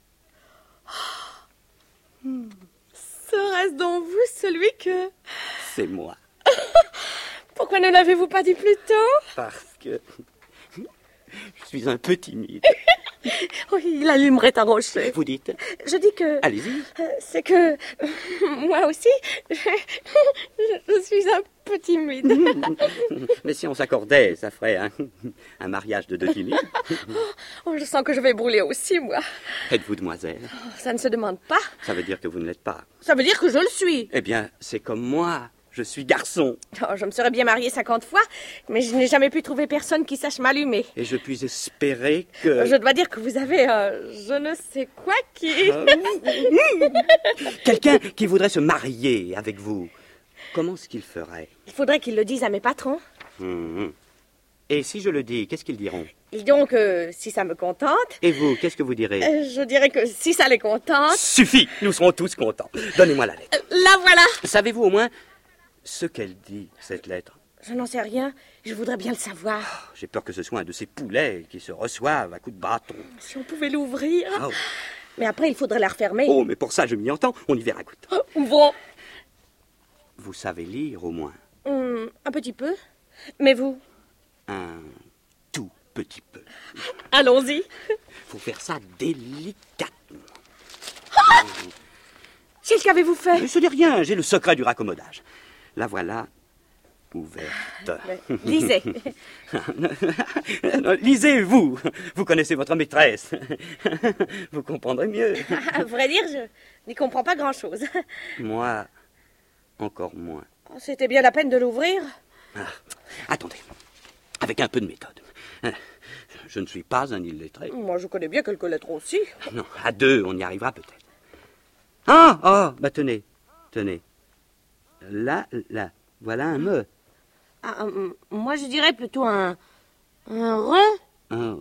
Oh. Hmm. Serait-ce donc vous, celui que... C'est moi. Pourquoi ne l'avez-vous pas dit plus tôt? Parce que je suis un peu timide. Oui, il allumerait un rocher. Vous dites? Je dis que... Allez-y. euh, c'est que... euh, moi aussi, je, je suis un peu timide. Mais si on s'accordait, ça ferait un, un mariage de deux timides. Oh, je sens que je vais brûler aussi, moi. Êtes-vous demoiselle? Ça ne se demande pas. Ça veut dire que vous ne l'êtes pas. Ça veut dire que je le suis. Eh bien, c'est comme moi. Je suis garçon. Oh, je me serais bien mariée cinquante fois, mais je n'ai jamais pu trouver personne qui sache m'allumer. Et je puis espérer que... Je dois dire que vous avez euh, je ne sais quoi qui... Euh, Quelqu'un qui voudrait se marier avec vous, comment est-ce qu'il ferait? Il faudrait qu'il le dise à mes patrons. Hum, Et si je le dis, qu'est-ce qu'ils diront? Ils diront que si ça me contente... Et vous, qu'est-ce que vous direz? euh, Je dirais que si ça les contente... Suffit, nous serons tous contents. Donnez-moi la lettre. Euh, la voilà. Savez-vous au moins ce qu'elle dit, cette lettre? Je n'en sais rien. Je voudrais bien le savoir. J'ai peur que ce soit un de ces poulets qui se reçoivent à coups de bâton. Si on pouvait l'ouvrir... Oh. Mais après, il faudrait la refermer. Oh, mais pour ça, je m'y entends. On y verra, écoute. Oh, ouvrons. Vous savez lire, au moins? Hum, un petit peu. Mais vous? Un tout petit peu. Allons-y. Faut faire ça délicatement. Ah! Quel qu'avez-vous fait? Ce n'est rien, j'ai le secret du raccommodage. La voilà ouverte. Lisez. Non, lisez, vous. Vous connaissez votre maîtresse. Vous comprendrez mieux. À vrai dire, je n'y comprends pas grand-chose. Moi, encore moins. C'était bien la peine de l'ouvrir. Ah, attendez, avec un peu de méthode. Je ne suis pas un illettré. Moi, je connais bien quelques lettres aussi. Non, à deux, on y arrivera peut-être. Ah, oh, bah tenez, tenez. Là, là, voilà un me. Ah, um, moi, je dirais plutôt un... un re. Un...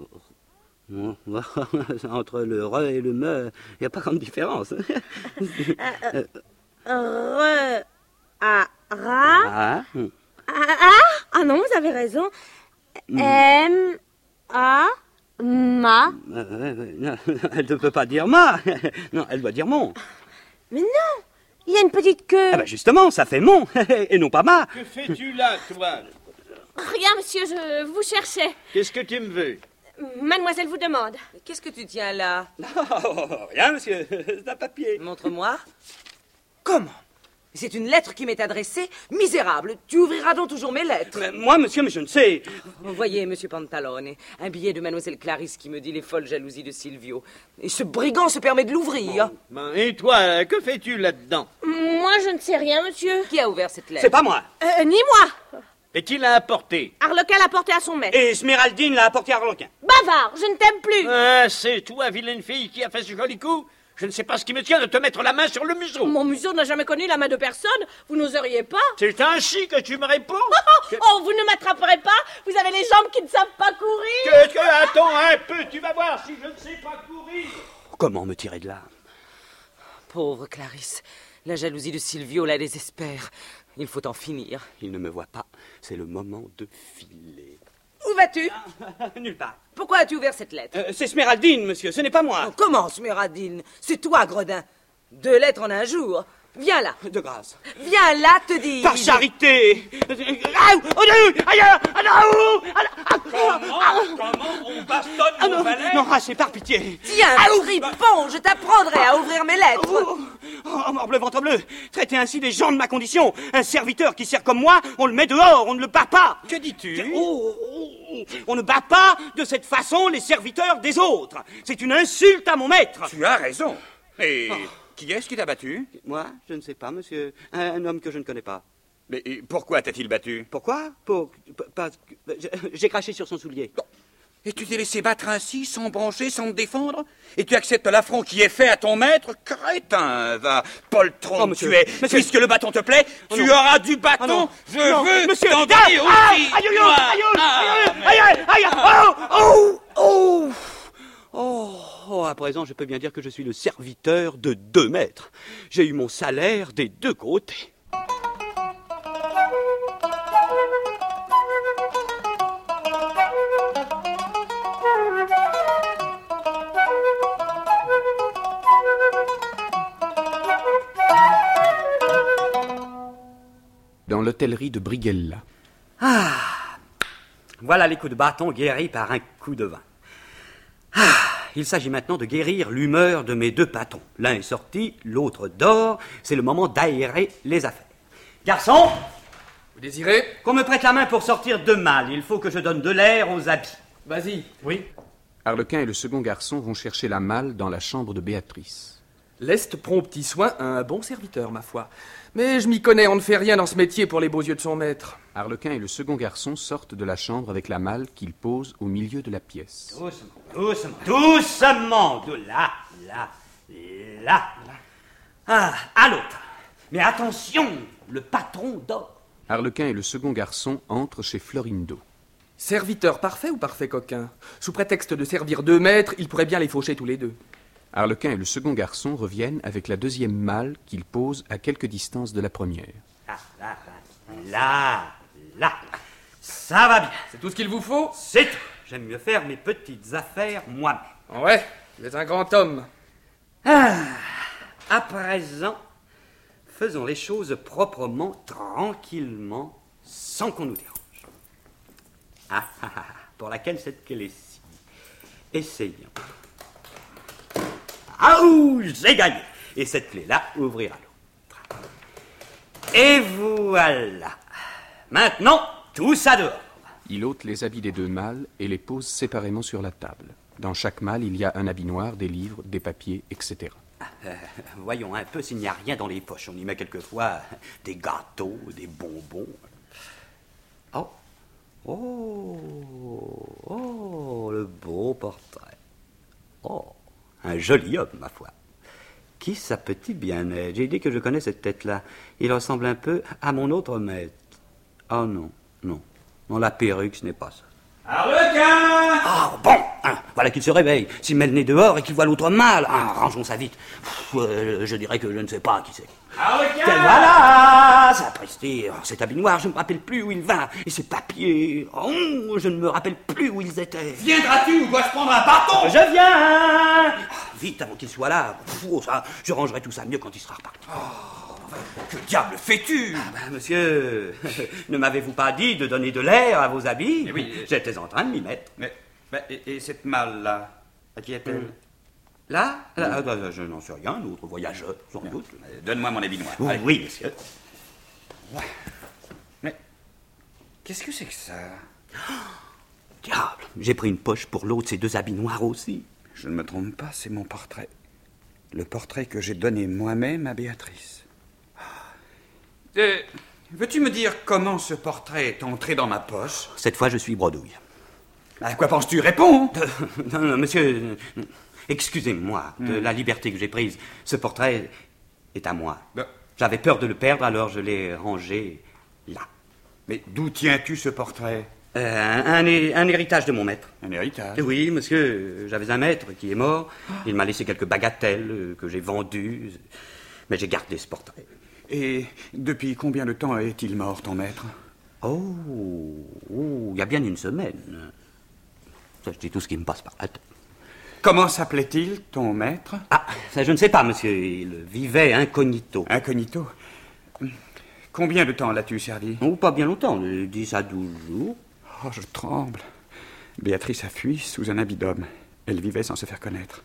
Entre le re et le me, il n'y a pas grande différence. euh, re... à ra. Ah, Ah, ah, ah non, vous avez raison. M... A... ma. Euh, elle ne peut pas dire ma. Non, elle doit dire mon. Mais non, il y a une petite queue. Ah ben justement, ça fait mon, et non pas ma. Que fais-tu là, toi? Rien, monsieur, je vous cherchais. Qu'est-ce que tu me veux? Mademoiselle vous demande. Qu'est-ce que tu tiens là? Oh, rien, monsieur, c'est un papier. Montre-moi. Comment? C'est une lettre qui m'est adressée. Misérable, tu ouvriras donc toujours mes lettres. Mais moi, monsieur, mais je ne sais. Voyez, monsieur Pantalone, un billet de mademoiselle Clarisse qui me dit les folles jalousies de Silvio. Et ce brigand se permet de l'ouvrir. Ben, et toi, que fais-tu là-dedans? Moi, je ne sais rien, monsieur. Qui a ouvert cette lettre? C'est pas moi. Euh, ni moi. Et qui l'a apporté? Arlequin l'a porté à son maître. Et Sméraldine l'a apporté à Arlequin. Bavard, je ne t'aime plus. Ah, c'est toi, vilaine fille, qui a fait ce joli coup? Je ne sais pas ce qui me tient de te mettre la main sur le museau. Mon museau n'a jamais connu la main de personne. Vous n'oseriez pas. C'est ainsi que tu me réponds? Oh, oh, vous ne m'attraperez pas. Vous avez les jambes qui ne savent pas courir. Que, que, attends un peu, tu vas voir si je ne sais pas courir. Comment me tirer de là? Pauvre Clarisse, la jalousie de Silvio la désespère. Il faut en finir. Il ne me voit pas, c'est le moment de filer. Où vas-tu? Nulle part. Pourquoi as-tu ouvert cette lettre? Euh, c'est Sméraldine, monsieur, ce n'est pas moi. Oh, comment, Sméraldine? C'est toi, Gredin. Deux lettres en un jour. Viens là. De grâce. Viens là, te dis. Par charité. Comment, comment on bastonne ah, mon non, valet? non, assez par pitié. Tiens, fripon, je t'apprendrai à ouvrir mes lettres. Oh, oh, morbleu, ventre bleu. Traitez ainsi des gens de ma condition. Un serviteur qui sert comme moi, on le met dehors, on ne le bat pas. Que dis-tu? Oh, oh, oh. On ne bat pas de cette façon les serviteurs des autres. C'est une insulte à mon maître. Tu as raison. Et oh. qui est-ce qui t'a battu? Moi, je ne sais pas, monsieur. Un, un homme que je ne connais pas. Mais pourquoi t'a-t-il battu? Pourquoi? Pour... Parce que... J'ai craché sur son soulier. Et tu t'es laissé battre ainsi, sans broncher, sans te défendre? Et tu acceptes l'affront qui est fait à ton maître? Crétin, va, poltron, oh, monsieur, tu es. Monsieur. Puisque le bâton te plaît, oh, tu non. auras du bâton. Oh, non. Je non. veux monsieur. t'en donner aussi. Aïe, aïe, aïe, aïe, aïe, aïe, aïe, oh, oh, oh, oh, à présent, je peux bien dire que je suis le serviteur de deux maîtres. J'ai eu mon salaire des deux côtés. Dans l'hôtellerie de Brighella. Ah, voilà les coups de bâton guéris par un coup de vin. Ah, il s'agit maintenant de guérir l'humeur de mes deux patrons. L'un est sorti, l'autre dort. C'est le moment d'aérer les affaires. Garçon! Vous désirez? Qu'on me prête la main pour sortir de mal. Il faut que je donne de l'air aux habits. Vas-y. Oui. Arlequin et le second garçon vont chercher la malle dans la chambre de Béatrice. Leste prend petit soin à un bon serviteur, ma foi. Mais je m'y connais, on ne fait rien dans ce métier pour les beaux yeux de son maître. Arlequin et le second garçon sortent de la chambre avec la malle qu'ils posent au milieu de la pièce. Doucement, doucement, doucement, de là, là, là. Ah, à l'autre. Mais attention, le patron dort. Arlequin et le second garçon entrent chez Florindo. Serviteur parfait ou parfait coquin? Sous prétexte de servir deux maîtres, il pourrait bien les faucher tous les deux. Arlequin et le second garçon reviennent avec la deuxième malle qu'ils posent à quelque distance de la première. Là, là, là, là. Ça va bien. C'est tout ce qu'il vous faut? C'est tout. J'aime mieux faire mes petites affaires moi-même. Ouais, tu es un grand homme. Ah, à présent, faisons les choses proprement, tranquillement, sans qu'on nous dérange. Ah, ah, ah, pour laquelle cette clé-ci. Essayons. Ah, ouh, j'ai gagné. Et cette clé-là ouvrira l'autre. Et voilà. Maintenant, tout ça dehors. Il ôte les habits des deux mâles et les pose séparément sur la table. Dans chaque malle, il y a un habit noir, des livres, des papiers, et cetera. Euh, voyons un peu s'il n'y a rien dans les poches. On y met quelquefois des gâteaux, des bonbons. Oh, oh, oh, le beau portrait. Oh, un joli homme, ma foi. Qui ça peut-il bien être? J'ai dit que je connais cette tête-là. Il ressemble un peu à mon autre maître. Oh non, non. Non, la perruque, ce n'est pas ça. Arlequin! Ah, bon, hein, voilà qu'il se réveille. S'il met le nez dehors et qu'il voit l'autre mâle, hein, rangeons ça vite. Pff, euh, je dirais que je ne sais pas qui c'est. Arlequin! Quel voilà! Sapristi, oh, cet habit noir, je ne me rappelle plus où il va. Et ces papiers, oh, je ne me rappelle plus où ils étaient. Viendras-tu ou dois-je prendre un bâton? Je viens! Vite, avant qu'il soit là. Pff, oh, ça, je rangerai tout ça mieux quand il sera reparti. Oh. Que diable fais-tu? Ah ben, monsieur, ne m'avez-vous pas dit de donner de l'air à vos habits? Eh oui. J'étais en train de m'y mettre. Mais, mais et, et cette malle-là, à qui est-elle? Hum. Là, là euh, Je n'en sais rien, un autre voyageur, sans doute. Donne-moi mon habit noir. Oui, Allez. oui, monsieur. Ouais. Mais qu'est-ce que c'est que ça? Oh, diable, j'ai pris une poche pour l'autre, ces deux habits noirs aussi. Je ne me trompe pas, c'est mon portrait. Le portrait que j'ai donné moi-même à Béatrice. Euh, veux-tu me dire comment ce portrait est entré dans ma poche? Cette fois, je suis bredouille. À quoi penses-tu? Réponds! Euh, non, non, monsieur, euh, excusez-moi de Hmm. la liberté que j'ai prise. Ce portrait est à moi. Ben- J'avais peur de le perdre, alors je l'ai rangé là. Mais d'où tiens-tu ce portrait? Euh, un, un, hé- un héritage de mon maître. Un héritage? Oui, monsieur, j'avais un maître qui est mort. Il m'a laissé quelques bagatelles euh, que j'ai vendues. Mais j'ai gardé ce portrait. Et depuis combien de temps est-il mort, ton maître? Oh, oh, il y a bien une semaine. Ça, je dis tout ce qui me passe par la tête. Comment s'appelait-il, ton maître? Ah, ça, je ne sais pas, monsieur. Il vivait incognito. Incognito? Combien de temps l'as-tu servi? Oh, pas bien longtemps, de dix à douze jours. Oh, je tremble. Béatrice a fui sous un habit d'homme. Elle vivait sans se faire connaître.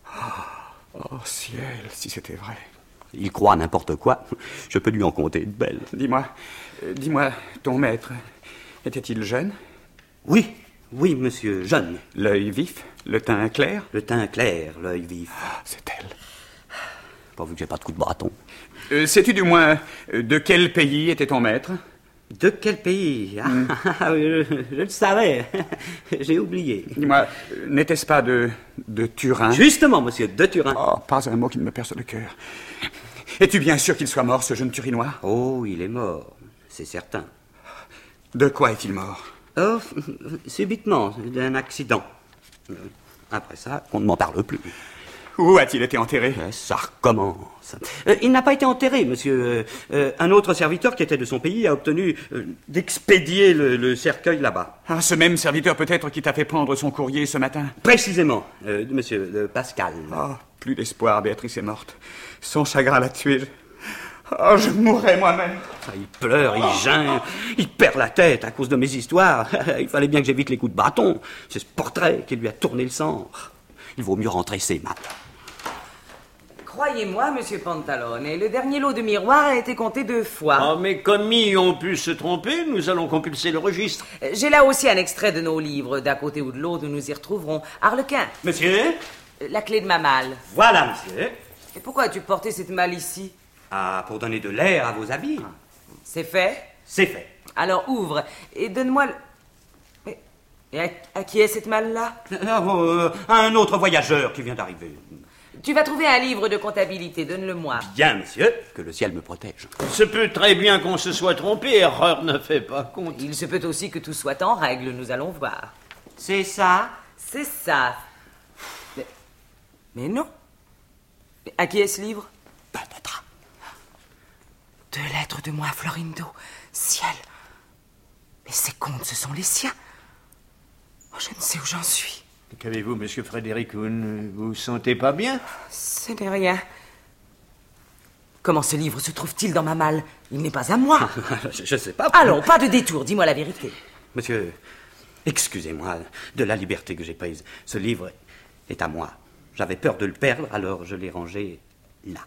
Oh, oh ciel, si c'était vrai. Il croit à n'importe quoi. Je peux lui en compter une belle. Dis-moi, euh, dis-moi, ton maître, était-il jeune? Oui, oui, monsieur, jeune. L'œil vif, le teint clair? Le teint clair, l'œil vif. Ah, c'est elle. Pourvu que j'ai pas de coup de bâton. Euh, sais-tu du moins euh, de quel pays était ton maître? De quel pays? Mm. Ah, je, je le savais. J'ai oublié. Dis-moi, euh, n'était-ce pas de, de Turin? Justement, monsieur, de Turin. Oh, pas un mot qui ne me perce le cœur. Es-tu bien sûr qu'il soit mort, ce jeune Turinois? Oh, il est mort, c'est certain. De quoi est-il mort? Oh, subitement, d'un accident. Après ça, on ne m'en parle plus. Où a-t-il été enterré? Ça recommence. Euh, il n'a pas été enterré, monsieur. Euh, euh, un autre serviteur qui était de son pays a obtenu euh, d'expédier le, le cercueil là-bas. Ah, ce même serviteur peut-être qui t'a fait prendre son courrier ce matin? Précisément, euh, monsieur euh, Pascal. Oh, plus d'espoir, Béatrice est morte. Son chagrin l'a tuée. Je... Oh, je mourrais moi-même. Ah, il pleure, il geint, il perd la tête à cause de mes histoires. Il fallait bien que j'évite les coups de bâton. C'est ce portrait qui lui a tourné le sang. Il vaut mieux rentrer ses mains. Croyez-moi, monsieur Pantalone, le dernier lot de miroirs a été compté deux fois. Ah, mais comme ils ont pu se tromper, nous allons compulser le registre. J'ai là aussi un extrait de nos livres. D'un côté ou de l'autre, nous y retrouverons. Harlequin. Monsieur? La clé de ma malle. Voilà, monsieur. Et pourquoi as-tu porté cette malle ici? Ah, pour donner de l'air à vos habits. C'est fait? C'est fait. Alors ouvre et donne-moi le... Mais... Et à, à qui est cette malle-là? euh, Un autre voyageur qui vient d'arriver. Tu vas trouver un livre de comptabilité, donne-le-moi. Bien, monsieur, que le ciel me protège. Il se peut très bien qu'on se soit trompé, erreur ne fait pas compte. Il se peut aussi que tout soit en règle, nous allons voir. C'est ça? C'est ça. Mais, mais non. Mais à qui est ce livre? Peut-être. Deux lettres de moi à Florindo. Ciel. Mais ces comptes, ce sont les siens. Oh, je ne sais où j'en suis. Qu'avez-vous, monsieur Frédéric? Vous ne vous sentez pas bien? Ce n'est rien. Comment ce livre se trouve-t-il dans ma malle? Il n'est pas à moi. Je ne sais pas. Allons, pas de détour, dis-moi la vérité. Monsieur, excusez-moi de la liberté que j'ai prise. Ce livre est à moi. J'avais peur de le perdre, alors je l'ai rangé là.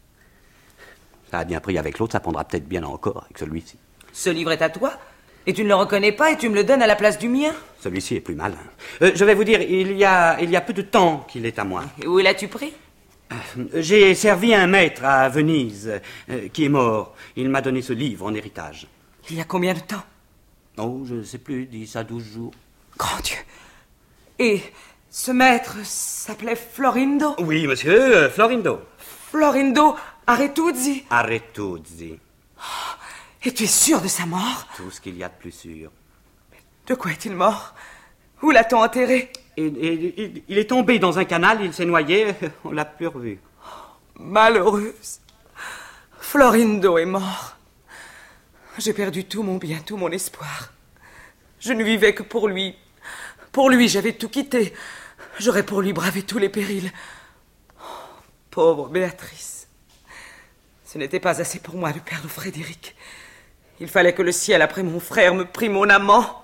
Ça a bien pris avec l'autre, ça prendra peut-être bien encore avec celui-ci. Ce livre est à toi? Et tu ne le reconnais pas et tu me le donnes à la place du mien? Celui-ci est plus malin. Euh, je vais vous dire, il y a, il y a peu de temps qu'il est à moi. Et où l'as-tu pris? euh, J'ai servi un maître à Venise, euh, qui est mort. Il m'a donné ce livre en héritage. Il y a combien de temps? Oh, je ne sais plus, dix à douze jours. Grand Dieu! Et ce maître s'appelait Florindo? Oui, monsieur, euh, Florindo. Florindo Aretuzzi? Aretuzzi. Oh, et tu es sûr de sa mort? Tout ce qu'il y a de plus sûr. De quoi est-il mort? Où l'a-t-on enterré? Et, et, il, il est tombé dans un canal, il s'est noyé, on l'a plus revu. Malheureuse. Florindo est mort. J'ai perdu tout mon bien, tout mon espoir. Je ne vivais que pour lui. Pour lui, j'avais tout quitté. J'aurais pour lui bravé tous les périls. Oh, pauvre Béatrice. Ce n'était pas assez pour moi de perdre Frédéric. Il fallait que le ciel, après mon frère, me prît mon amant.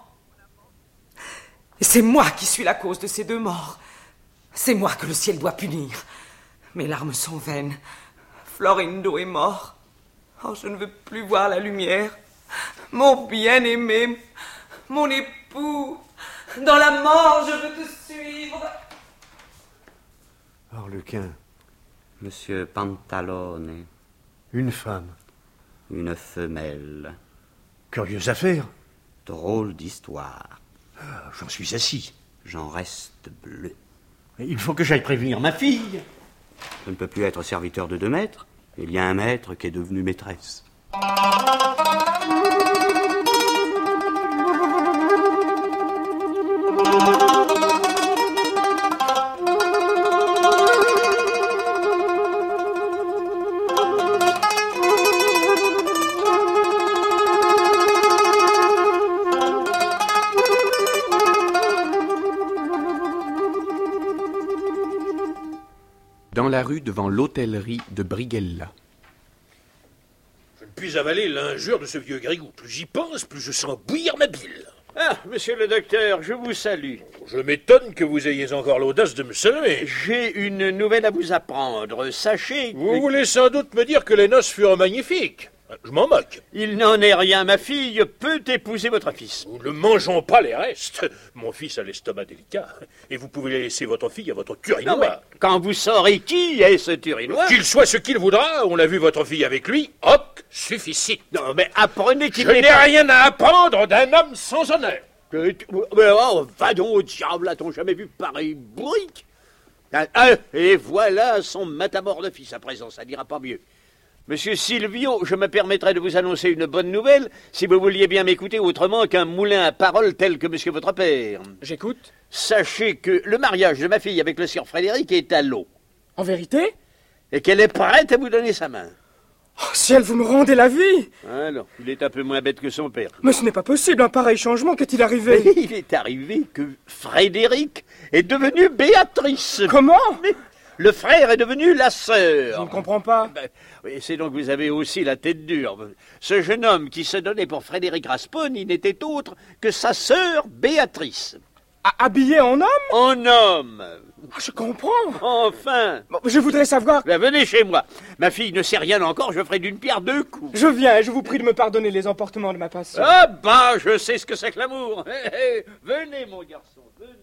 Et c'est moi qui suis la cause de ces deux morts. C'est moi que le ciel doit punir. Mes larmes sont vaines. Florindo est mort. Oh, je ne veux plus voir la lumière. Mon bien-aimé, mon époux, dans la mort, je veux te suivre. Harlequin. Monsieur Pantalone. Une femme. Une femelle. Curieuse affaire. Drôle d'histoire. Ah, j'en suis assis. J'en reste bleu. Il faut que j'aille prévenir ma fille. Je ne peux plus être serviteur de deux maîtres. Il y a un maître qui est devenu maîtresse. Dans la rue devant l'hôtellerie de Brighella. Je ne puis avaler l'injure de ce vieux grigou. Plus j'y pense, plus je sens bouillir ma bile. Ah, monsieur le docteur, je vous salue. Je m'étonne que vous ayez encore l'audace de me saluer. J'ai une nouvelle à vous apprendre. Sachez que... Vous voulez sans doute me dire que les noces furent magnifiques. Je m'en moque. Il n'en est rien, ma fille peut épouser votre fils. Nous ne mangeons pas les restes. Mon fils a l'estomac délicat. Et vous pouvez laisser votre fille à votre turinois. Non, quand vous saurez qui est ce turinois... Qu'il soit ce qu'il voudra, on a vu votre fille avec lui. Hoc suffisait. Non, mais apprenez qu'il Je n'ai pas... rien à apprendre d'un homme sans honneur. Mais oh, va donc au diable, a-t-on jamais vu pareil brique? Ah, et voilà son matamor de fils à présent, ça n'ira pas mieux. Monsieur Silvio, je me permettrai de vous annoncer une bonne nouvelle, si vous vouliez bien m'écouter autrement qu'un moulin à parole tel que monsieur votre père. J'écoute. Sachez que le mariage de ma fille avec le sieur Frédéric est à l'eau. En vérité? Et qu'elle est prête à vous donner sa main. Oh, ciel, vous me rendez la vie! Alors, il est un peu moins bête que son père. Mais ce n'est pas possible, un pareil changement, qu'est-il arrivé? Il est arrivé que Frédéric est devenu Béatrice. Comment? Mais le frère est devenu la sœur. Je ne comprends pas. Ben, oui, c'est donc que vous avez aussi la tête dure. Ce jeune homme qui se donnait pour Frédéric Rasponi n'était autre que sa sœur Béatrice. Habillé en homme? En homme. Ah, je comprends. Enfin. Bon, je voudrais savoir... Ben, venez chez moi. Ma fille ne sait rien encore, je ferai d'une pierre deux coups. Je viens et je vous prie de me pardonner les emportements de ma passion. Ah bah, je sais ce que c'est que l'amour. Hé, hé, venez, mon garçon, venez.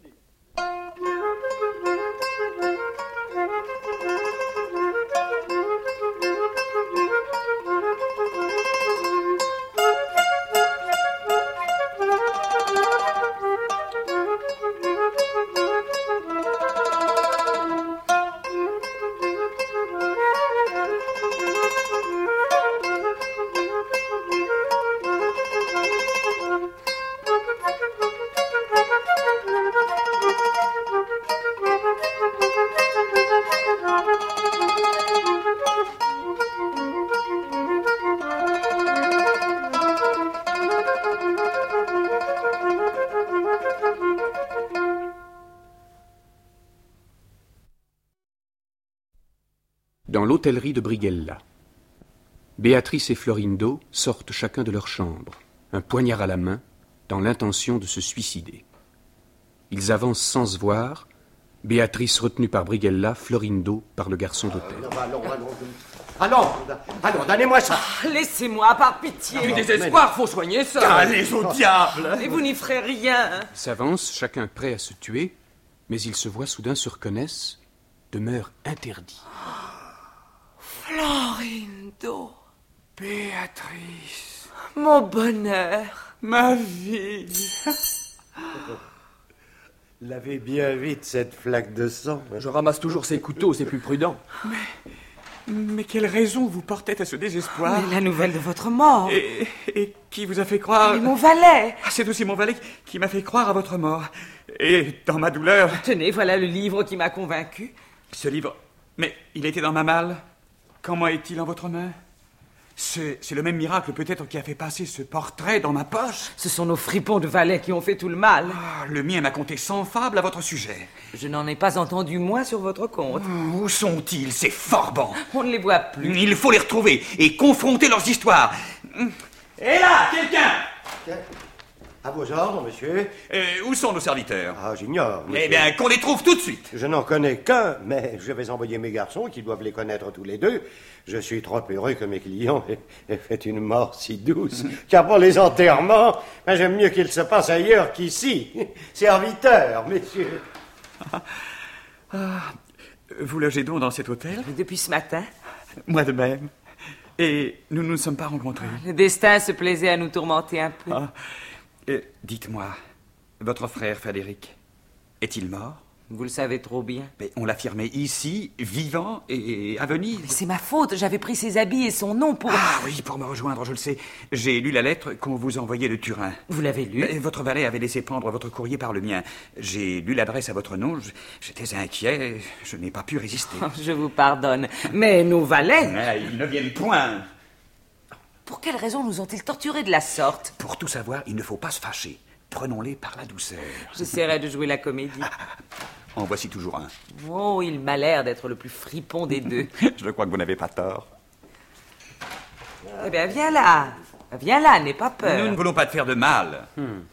Dans l'hôtellerie de Brighella. Béatrice et Florindo sortent chacun de leur chambre, un poignard à la main, dans l'intention de se suicider. Ils avancent sans se voir, Béatrice retenue par Brighella, Florindo par le garçon d'hôtel. Allons, allons, allons, allons, donnez-moi ça. Ah, laissez-moi, par pitié. Du désespoir, faut soigner ça. Allez au diable. Et vous n'y ferez rien. Ils s'avancent, chacun prêt à se tuer, mais ils se voient soudain se reconnaissent, demeure interdit. Florindo. Béatrice. Mon bonheur. Ma vie. Lavez bien vite cette flaque de sang. Je ramasse toujours ces couteaux, c'est plus prudent. Mais, mais quelle raison vous portait à ce désespoir? Mais la nouvelle de votre mort. Et, et qui vous a fait croire... Mais mon valet. Ah, c'est aussi mon valet qui m'a fait croire à votre mort. Et dans ma douleur... Tenez, voilà le livre qui m'a convaincu. Ce livre... Mais il était dans ma malle. Comment est-il en votre main? C'est, c'est le même miracle peut-être qui a fait passer ce portrait dans ma poche. Ce sont nos fripons de valets qui ont fait tout le mal. Ah, le mien m'a conté cent fables à votre sujet. Je n'en ai pas entendu moins sur votre compte. Où sont-ils, ces forbans? On ne les voit plus. Il faut les retrouver et confronter leurs histoires. Et là, quelqu'un? À vos ordres, monsieur. Euh, où sont nos serviteurs? Ah, j'ignore, monsieur. Eh bien, qu'on les trouve tout de suite. Je n'en connais qu'un, mais je vais envoyer mes garçons qui doivent les connaître tous les deux. Je suis trop heureux que mes clients aient, aient fait une mort si douce. Car pour les enterrements, ben, j'aime mieux qu'ils se passent ailleurs qu'ici. Serviteurs, messieurs. Ah, vous logez donc dans cet hôtel? Depuis ce matin. Moi de même. Et nous ne nous sommes pas rencontrés. Le destin se plaisait à nous tourmenter un peu. Ah. Euh, dites-moi, votre frère Frédéric, est-il mort? Vous le savez trop bien. Mais on l'affirmait ici, vivant et à Venise. Mais c'est ma faute, j'avais pris ses habits et son nom pour... Ah oui, pour me rejoindre, je le sais. J'ai lu la lettre qu'on vous envoyait de Turin. Vous l'avez lu? Votre valet avait laissé prendre votre courrier par le mien. J'ai lu l'adresse à votre nom, j'étais inquiet, je n'ai pas pu résister. Je vous pardonne, mais nos valets... Mais ils ne viennent point. Pour quelle raison nous ont-ils torturés de la sorte? Pour tout savoir, il ne faut pas se fâcher. Prenons-les par la douceur. J'essaierai de jouer la comédie. En voici toujours un. Oh, il m'a l'air d'être le plus fripon des deux. Je crois que vous n'avez pas tort. Eh bien, viens là. Viens là, n'aie pas peur. Nous ne voulons pas te faire de mal.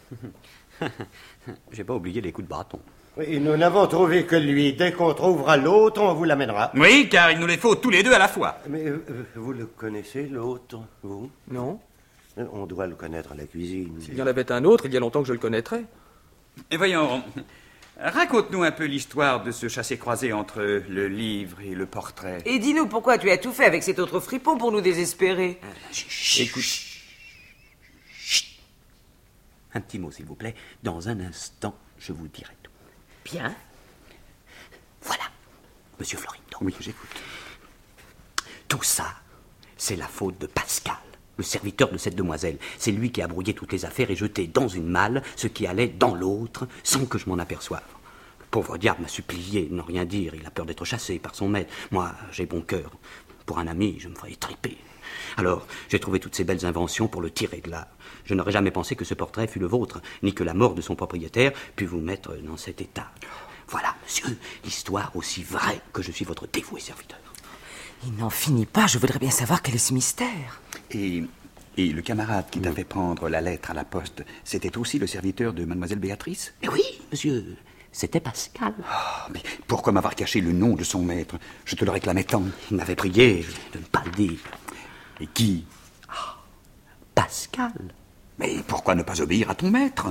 J'ai pas oublié les coups de bâton. Oui, nous n'avons trouvé que lui. Dès qu'on trouvera l'autre, on vous l'amènera. Oui, car il nous les faut tous les deux à la fois. Mais euh, vous le connaissez, l'autre, vous? Non. On doit le connaître à la cuisine. S'il y en avait un autre, il y a longtemps que je le connaîtrais. Et voyons, raconte-nous un peu l'histoire de ce chassé-croisé entre le livre et le portrait. Et dis-nous pourquoi tu as tout fait avec cet autre fripon pour nous désespérer. Chut, écoute. Chut. Un petit mot, s'il vous plaît. Dans un instant, je vous dirai tout. Bien. Voilà, monsieur Florindo. Oui, j'écoute. Tout ça, c'est la faute de Pascal, le serviteur de cette demoiselle. C'est lui qui a brouillé toutes les affaires et jeté dans une malle ce qui allait dans l'autre, sans que je m'en aperçoive. Le pauvre diable m'a supplié de ne rien dire. Il a peur d'être chassé par son maître. Moi, j'ai bon cœur. Pour un ami, je me ferais triper. Alors, j'ai trouvé toutes ces belles inventions pour le tirer de là. Je n'aurais jamais pensé que ce portrait fût le vôtre, ni que la mort de son propriétaire pût vous mettre dans cet état. Voilà, monsieur, l'histoire aussi vraie que je suis votre dévoué serviteur. Il n'en finit pas, je voudrais bien savoir quel est ce mystère. Et, et le camarade qui t'a fait prendre la lettre à la poste, c'était aussi le serviteur de mademoiselle Béatrice? Mais oui, monsieur, c'était Pascal. Oh, mais pourquoi m'avoir caché le nom de son maître? Je te le réclamais tant. Il m'avait prié de ne pas le dire. Et qui? Ah, Pascal. Mais pourquoi ne pas obéir à ton maître?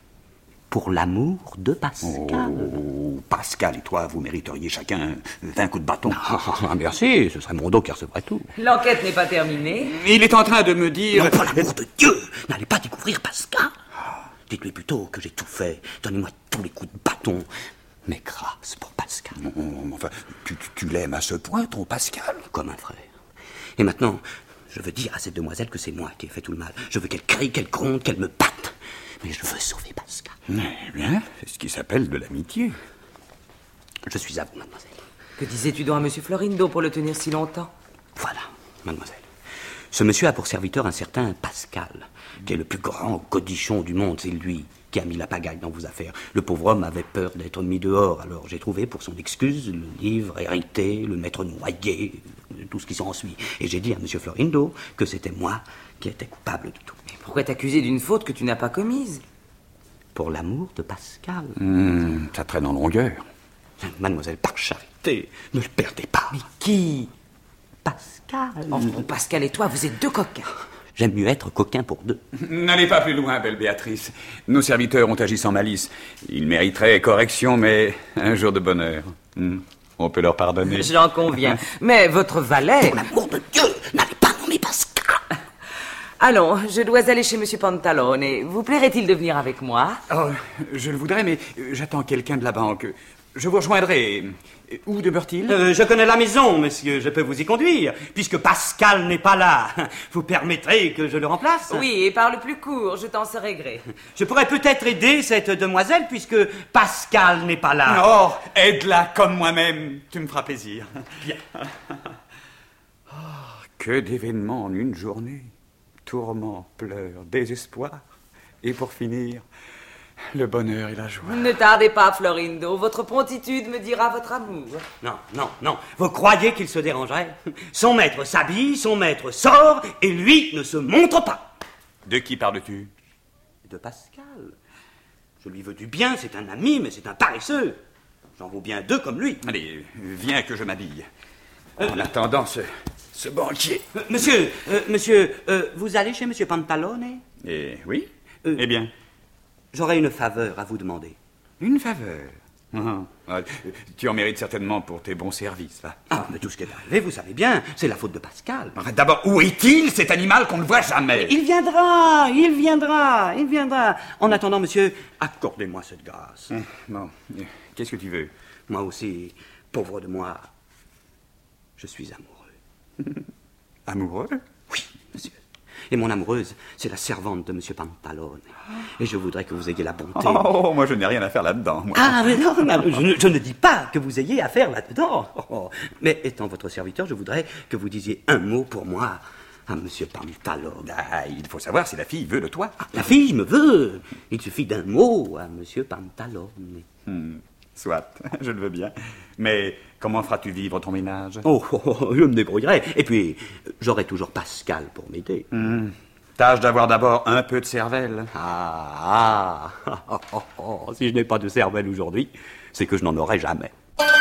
Pour l'amour de Pascal. Oh, Pascal et toi, vous mériteriez chacun vingt coups de bâton. Ah, merci, ce serait mon dos qui recevrait tout. L'enquête n'est pas terminée. Il est en train de me dire... Non, pour l'amour de Dieu, n'allez pas découvrir Pascal. Dites-lui plutôt que j'ai tout fait. Donnez-moi tous les coups de bâton. Mais grâce pour Pascal. Non, enfin, tu, tu, tu l'aimes à ce point, ton Pascal? Comme un frère. Et maintenant, je veux dire à cette demoiselle que c'est moi qui ai fait tout le mal. Je veux qu'elle crie, qu'elle gronde, qu'elle me batte. Mais je veux sauver Pascal. Eh bien, c'est ce qui s'appelle de l'amitié. Je suis à vous, mademoiselle. Que disais-tu donc à monsieur Florindo pour le tenir si longtemps? Voilà, mademoiselle. Ce monsieur a pour serviteur un certain Pascal, qui est le plus grand godichon du monde. C'est lui qui a mis la pagaille dans vos affaires. Le pauvre homme avait peur d'être mis dehors, alors j'ai trouvé pour son excuse le livre hérité, le maître noyé, tout ce qui s'ensuit. Et j'ai dit à monsieur Florindo que c'était moi qui étais coupable de tout. Mais pourquoi t'accuser d'une faute que tu n'as pas commise? Pour l'amour de Pascal. Mmh, ça traîne en longueur. Mademoiselle, par charité, ne le perdez pas. Mais qui? Pascal. Oh, Pascal et toi, vous êtes deux coquins. J'aime mieux être coquin pour deux. N'allez pas plus loin, belle Béatrice. Nos serviteurs ont agi sans malice. Ils mériteraient correction, mais un jour de bonheur. Mmh. On peut leur pardonner. J'en conviens. Mais votre valet... Pour l'amour de Dieu, n'allez pas nommer Pascal. Allons, je dois aller chez monsieur Pantalone. Vous plairait-il de venir avec moi? Oh, je le voudrais, mais j'attends quelqu'un de la banque. Je vous rejoindrai. Où demeure-t-il? euh, Je connais la maison, monsieur. Je peux vous y conduire. Puisque Pascal n'est pas là, vous permettrez que je le remplace? Oui, et par le plus court, je t'en serai gré. Je pourrais peut-être aider cette demoiselle, puisque Pascal n'est pas là. Oh, aide-la comme moi-même. Tu me feras plaisir. Bien. Oh, que d'événements en une journée. Tourments, pleurs, désespoir. Et pour finir, le bonheur et la joie. Ne tardez pas, Florindo. Votre promptitude me dira votre amour. Non, non, non. Vous croyez qu'il se dérangerait? Son maître s'habille, son maître sort, et lui ne se montre pas. De qui parles-tu? De Pascal. Je lui veux du bien, c'est un ami, mais c'est un paresseux. J'en vaux bien deux comme lui. Allez, viens que je m'habille. En euh, attendant ce, ce banquier. Euh, monsieur, euh, monsieur, euh, vous allez chez monsieur Pantalone? Eh oui. Euh, eh bien. J'aurais une faveur à vous demander. Une faveur? Ah, ah, tu en mérites certainement pour tes bons services, va. Ah, mais tout ce qui est arrivé, vous savez bien, c'est la faute de Pascal. D'abord, où est-il, cet animal qu'on ne voit jamais? Il viendra, il viendra, il viendra. En attendant, monsieur, accordez-moi cette grâce. Hum, bon, qu'est-ce que tu veux? Moi aussi, pauvre de moi, je suis amoureux. Amoureux? Oui, monsieur. Et mon amoureuse, c'est la servante de monsieur Pantalone. Et je voudrais que vous ayez la bonté... Oh, moi je n'ai rien à faire là-dedans, moi. Ah, mais non, non je, ne, je ne dis pas que vous ayez à faire là-dedans. Oh, mais étant votre serviteur, je voudrais que vous disiez un mot pour moi à monsieur Pantalone. Ah, il faut savoir si la fille veut de toi. Ah, la fille me veut. Il suffit d'un mot à monsieur Pantalone. Hmm, soit, je le veux bien. Mais comment feras-tu vivre ton ménage? Oh, oh, oh, je me débrouillerai. Et puis, j'aurai toujours Pascal pour m'aider. Hmm. Tâche d'avoir d'abord un peu de cervelle. Ah, ah, oh, oh, oh. Si je n'ai pas de cervelle aujourd'hui, c'est que je n'en aurai jamais.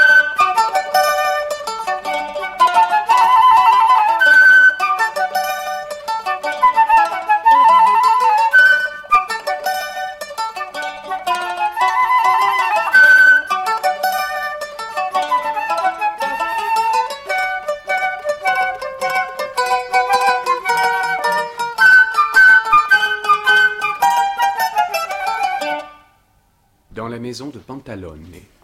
Maison de Pantalone.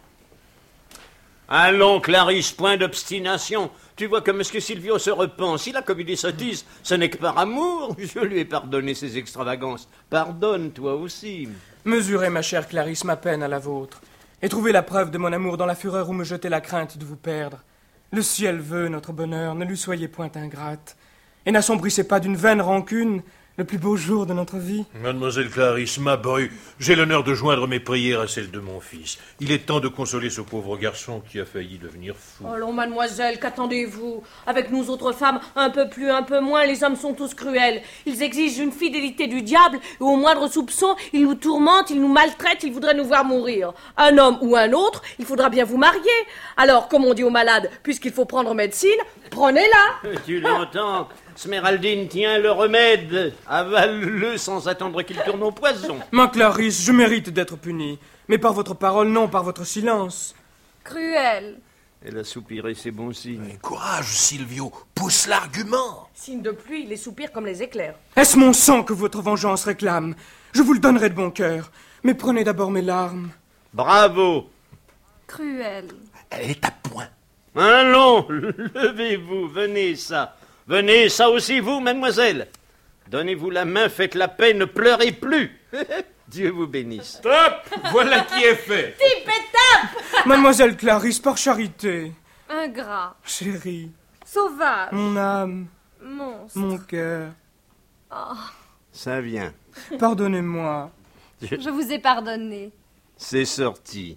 Allons, Clarisse, point d'obstination. Tu vois que M. Silvio se repent. S'il a commis des sottises, ce n'est que par amour. Je lui ai pardonné ses extravagances. Pardonne, toi aussi. Mesurez, ma chère Clarisse, ma peine à la vôtre, et trouvez la preuve de mon amour dans la fureur où me jetait la crainte de vous perdre. Le ciel veut notre bonheur, ne lui soyez point ingrate, et n'assombrissez pas d'une vaine rancune Le plus beau jour de notre vie. Mademoiselle Clarisse, ma bru, j'ai l'honneur de joindre mes prières à celles de mon fils. Il est temps de consoler ce pauvre garçon qui a failli devenir fou. Allons, mademoiselle, qu'attendez-vous? Avec nous autres femmes, un peu plus, un peu moins, les hommes sont tous cruels. Ils exigent une fidélité du diable, et au moindre soupçon, ils nous tourmentent, ils nous maltraitent, ils voudraient nous voir mourir. Un homme ou un autre, il faudra bien vous marier. Alors, comme on dit aux malades, puisqu'il faut prendre médecine, prenez-la. Tu l'entends? Sméraldine, tiens le remède. Avale-le sans attendre qu'il tourne au poison. Ma Clarisse, je mérite d'être punie. Mais par votre parole, non, par votre silence. Cruel. Elle a soupiré, c'est bon signe. Mais courage, Silvio, pousse l'argument. Signe de pluie, les soupirs comme les éclairs. Est-ce mon sang que votre vengeance réclame? Je vous le donnerai de bon cœur. Mais prenez d'abord mes larmes. Bravo. Cruel. Elle est à point. Allons, levez-vous, venez ça. Venez, ça aussi, vous, mademoiselle. Donnez-vous la main, faites la paix, ne pleurez plus. Dieu vous bénisse. Stop! Voilà qui est fait. Tip et tape! Mademoiselle Clarisse, par charité. Ingrat. Chérie. Sauvage. Mon âme. Monstre. Mon cœur. Oh. Ça vient. Pardonnez-moi. Je... Je vous ai pardonné. C'est sorti.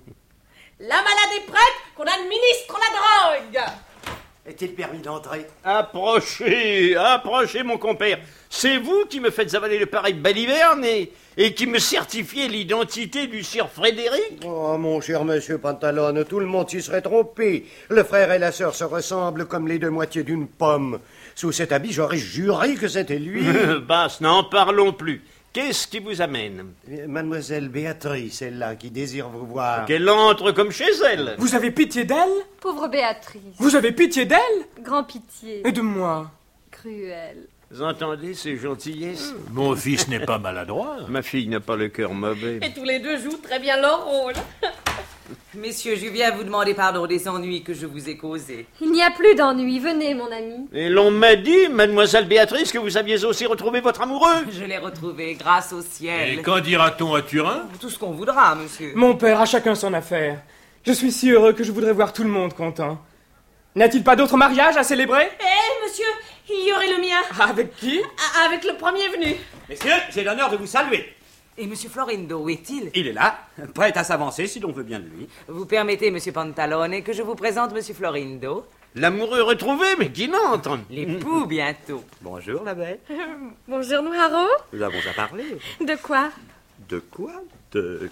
La malade est prête, qu'on administre la drogue. Est-il permis d'entrer? Approchez, approchez, mon compère. C'est vous qui me faites avaler le pareil baliverne et, et qui me certifiez l'identité du sire Frédéric? Oh, mon cher monsieur Pantalone, tout le monde s'y serait trompé. Le frère et la sœur se ressemblent comme les deux moitiés d'une pomme. Sous cet habit, j'aurais juré que c'était lui. Basse, n'en parlons plus. Qu'est-ce qui vous amène? Mademoiselle Béatrice est là, qui désire vous voir. Qu'elle entre comme chez elle. Vous avez pitié d'elle? Pauvre Béatrice. Vous avez pitié d'elle? Grand pitié. Et de moi? Cruel. Vous entendez ces gentillesses? Mon fils n'est pas maladroit. Ma fille n'a pas le cœur mauvais. Et tous les deux jouent très bien leur rôle. Messieurs, je viens vous demander pardon des ennuis que je vous ai causés. Il n'y a plus d'ennui. Venez, mon ami. Et l'on m'a dit, mademoiselle Béatrice, que vous aviez aussi retrouvé votre amoureux. Je l'ai retrouvé, grâce au ciel. Et qu'en dira-t-on à Turin? Tout ce qu'on voudra, monsieur. Mon père, à chacun son affaire. Je suis si heureux que je voudrais voir tout le monde content. N'y a-t-il pas d'autres mariages à célébrer? Eh, monsieur, il y aurait le mien. Avec qui? A- Avec le premier venu. Messieurs, j'ai l'honneur de vous saluer. Et monsieur Florindo, où est-il? Il est là, prêt à s'avancer si l'on veut bien de lui. Vous permettez, monsieur Pantalone, que je vous présente monsieur Florindo? L'amoureux retrouvé, mais qui n'entre? L'époux, bientôt. Bonjour, la belle. Euh, bonjour, Noiro. Nous avons à parler. De quoi? De quoi? De...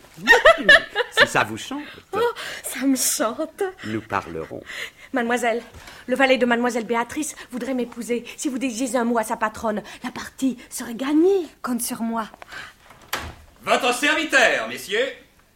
Si ça vous chante. Oh, ça me chante. Nous parlerons. Mademoiselle, le valet de mademoiselle Béatrice voudrait m'épouser. Si vous disiez un mot à sa patronne, la partie serait gagnée. Compte sur moi. Votre serviteur, messieurs.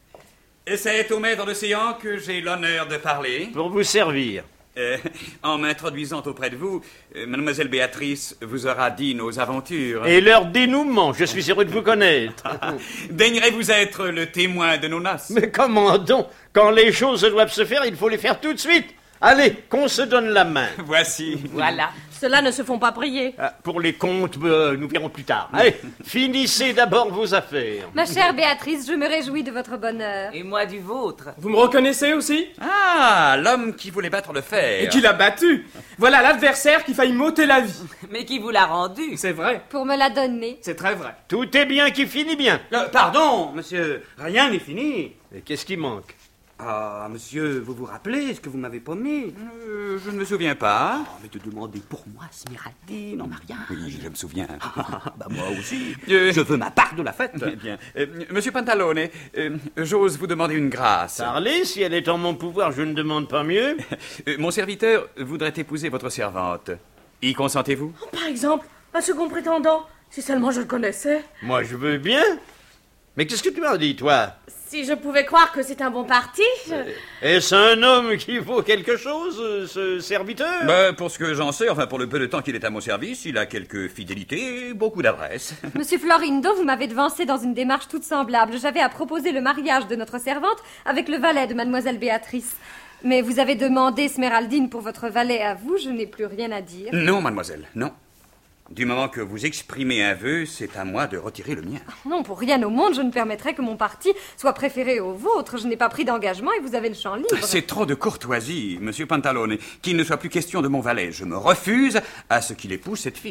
Et c'est au maître de séance que j'ai l'honneur de parler. Pour vous servir. Euh, en m'introduisant auprès de vous, euh, mademoiselle Béatrice vous aura dit nos aventures. Et leur dénouement, je suis heureux de vous connaître. Daignerez-vous être le témoin de nos noces? Mais comment donc? Quand les choses doivent se faire, il faut les faire tout de suite. Allez, qu'on se donne la main. Voici. Voilà. Ceux-là ne se font pas prier. Ah, pour les comptes, euh, nous verrons plus tard. Allez, finissez d'abord vos affaires. Ma chère Béatrice, je me réjouis de votre bonheur. Et moi du vôtre. Vous me reconnaissez aussi? Ah, l'homme qui voulait battre le fer. Et qui l'a battu. Voilà l'adversaire qui faillit m'ôter la vie. Mais qui vous l'a rendu. C'est vrai. Pour me la donner. C'est très vrai. Tout est bien qui finit bien. Euh, pardon, monsieur, rien n'est fini. Et qu'est-ce qui manque? Ah, monsieur, vous vous rappelez ce que vous m'avez promis? Euh, je ne me souviens pas. Oh, mais de demander pour moi Sméraldine en mariage. Oui, je me souviens. Bah moi aussi. Euh, Je veux ma part de la fête. Bien, bien. Euh, monsieur Pantalone, euh, j'ose vous demander une grâce. Parlez, si elle est en mon pouvoir, je ne demande pas mieux. Euh, mon serviteur voudrait épouser votre servante. Y consentez-vous? Par exemple, un second prétendant. Si seulement je le connaissais. Moi, je veux bien. Mais qu'est-ce que tu m'as dit, toi? Si je pouvais croire que c'est un bon parti, je... Est-ce un homme qui vaut quelque chose, ce serviteur? Ben, pour ce que j'en sais, enfin pour le peu de temps qu'il est à mon service, il a quelques fidélités et beaucoup d'adresse. Monsieur Florindo, vous m'avez devancé dans une démarche toute semblable. J'avais à proposer le mariage de notre servante avec le valet de mademoiselle Béatrice. Mais vous avez demandé Sméraldine pour votre valet à vous, je n'ai plus rien à dire. Non, mademoiselle, non. Du moment que vous exprimez un vœu, c'est à moi de retirer le mien. Non, pour rien au monde, je ne permettrai que mon parti soit préféré au vôtre. Je n'ai pas pris d'engagement et vous avez le champ libre. C'est trop de courtoisie, monsieur Pantalone, qu'il ne soit plus question de mon valet. Je me refuse à ce qu'il épouse cette fille.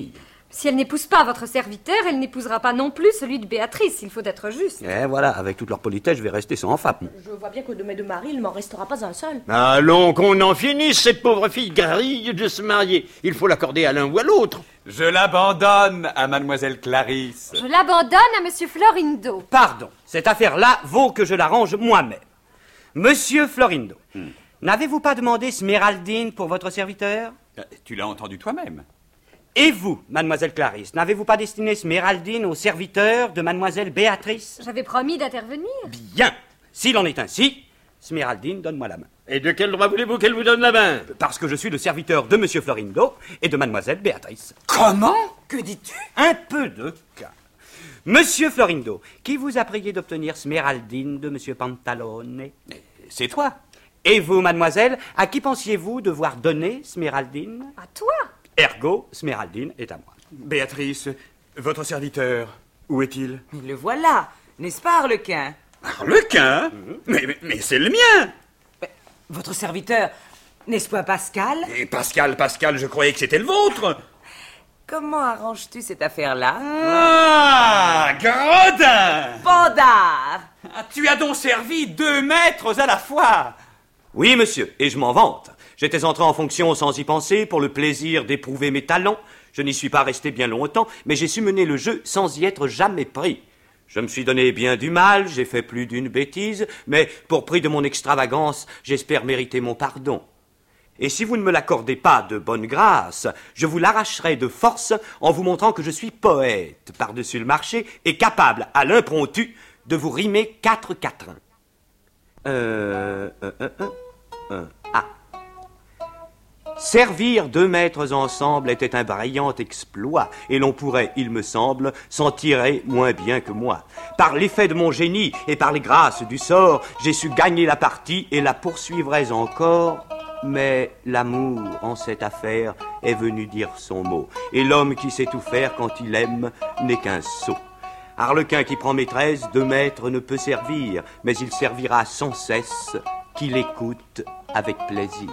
Si elle n'épouse pas votre serviteur, elle n'épousera pas non plus celui de Béatrice, il faut être juste. Et voilà, avec toute leur politesse, je vais rester sans femme. Je vois bien que de mes deux maris, il m'en restera pas un seul. Allons, qu'on en finisse, cette pauvre fille grille de se marier. Il faut l'accorder à l'un ou à l'autre. Je l'abandonne à mademoiselle Clarisse. Je l'abandonne à monsieur Florindo. Pardon, cette affaire-là vaut que je l'arrange moi-même. Monsieur Florindo, hmm. n'avez-vous pas demandé Smeraldine pour votre serviteur? euh, Tu l'as entendu toi-même. Et vous, mademoiselle Clarisse, n'avez-vous pas destiné Smeraldine au serviteur de mademoiselle Béatrice? J'avais promis d'intervenir. Bien. S'il en est ainsi, Smeraldine, donne-moi la main. Et de quel droit voulez-vous qu'elle vous donne la main? Parce que je suis le serviteur de monsieur Florindo et de mademoiselle Béatrice. Comment? Que dis-tu? Un peu de calme. Monsieur Florindo, qui vous a prié d'obtenir Smeraldine de monsieur Pantalone? C'est toi. Et vous, mademoiselle, à qui pensiez-vous devoir donner Smeraldine? À toi. Ergo, Smeraldine est à moi. Béatrice, votre serviteur, où est-il? Le voilà, n'est-ce pas, Arlequin? Arlequin? mmh. Mais, mais, mais c'est le mien. Mais, votre serviteur, n'est-ce pas Pascal? Et Pascal, Pascal, je croyais que c'était le vôtre. Comment arranges-tu cette affaire-là? Ah, gredin! Bandard! Tu as donc servi deux maîtres à la fois. Oui, monsieur, et je m'en vante. J'étais entré en fonction sans y penser, pour le plaisir d'éprouver mes talents. Je n'y suis pas resté bien longtemps, mais j'ai su mener le jeu sans y être jamais pris. Je me suis donné bien du mal, j'ai fait plus d'une bêtise, mais pour prix de mon extravagance, j'espère mériter mon pardon. Et si vous ne me l'accordez pas de bonne grâce, je vous l'arracherai de force en vous montrant que je suis poète par-dessus le marché et capable, à l'impromptu, de vous rimer quatre quatrains. Euh... euh, euh, euh, euh ah. Servir deux maîtres ensemble était un brillant exploit, et l'on pourrait, il me semble, s'en tirer moins bien que moi. Par l'effet de mon génie et par les grâces du sort, j'ai su gagner la partie et la poursuivrais encore, mais l'amour en cette affaire est venu dire son mot, et l'homme qui sait tout faire quand il aime n'est qu'un sot. Arlequin qui prend maîtresse, deux maîtres ne peut servir, mais il servira sans cesse, qu'il écoute avec plaisir.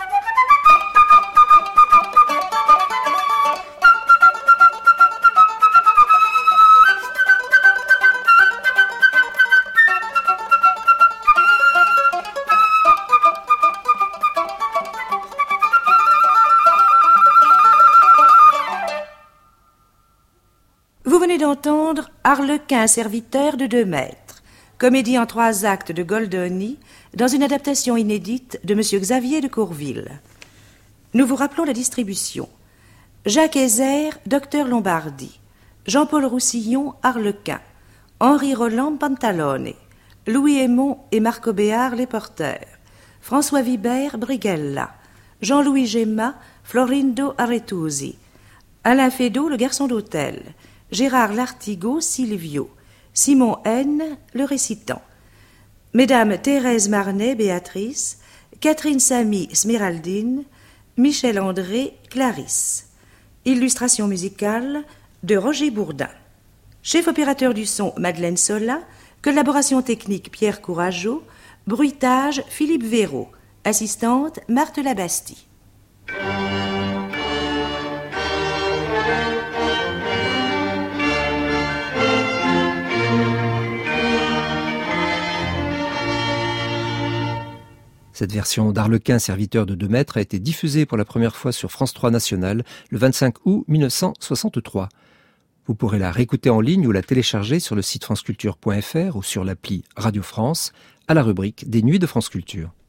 Vous venez d'entendre Arlequin, serviteur de deux maîtres, comédie en trois actes de Goldoni, dans une adaptation inédite de M. Xavier de Courville. Nous vous rappelons la distribution. Jacques Hézère, docteur Lombardi. Jean-Paul Roussillon, Arlequin. Henri Roland, Pantalone. Louis Aymon et Marco Béard, les porteurs. François Vibert, Brigella. Jean-Louis Gemma, Florindo Aretuzzi. Alain Fédot, le garçon d'hôtel. Gérard Lartigot, Silvio. Simon N, le récitant. Mesdames Thérèse Marnet, Béatrice. Catherine Samy, Smeraldine. Michel André, Clarisse. Illustration musicale de Roger Bourdin. Chef opérateur du son, Madeleine Sola. Collaboration technique, Pierre Courageau. Bruitage, Philippe Véraud. Assistante, Marthe Labastie. Cette version d'Arlequin, serviteur de deux maîtres, a été diffusée pour la première fois sur France trois National le vingt-cinq août mille neuf cent soixante-trois. Vous pourrez la réécouter en ligne ou la télécharger sur le site franceculture point f r ou sur l'appli Radio France à la rubrique des Nuits de France Culture.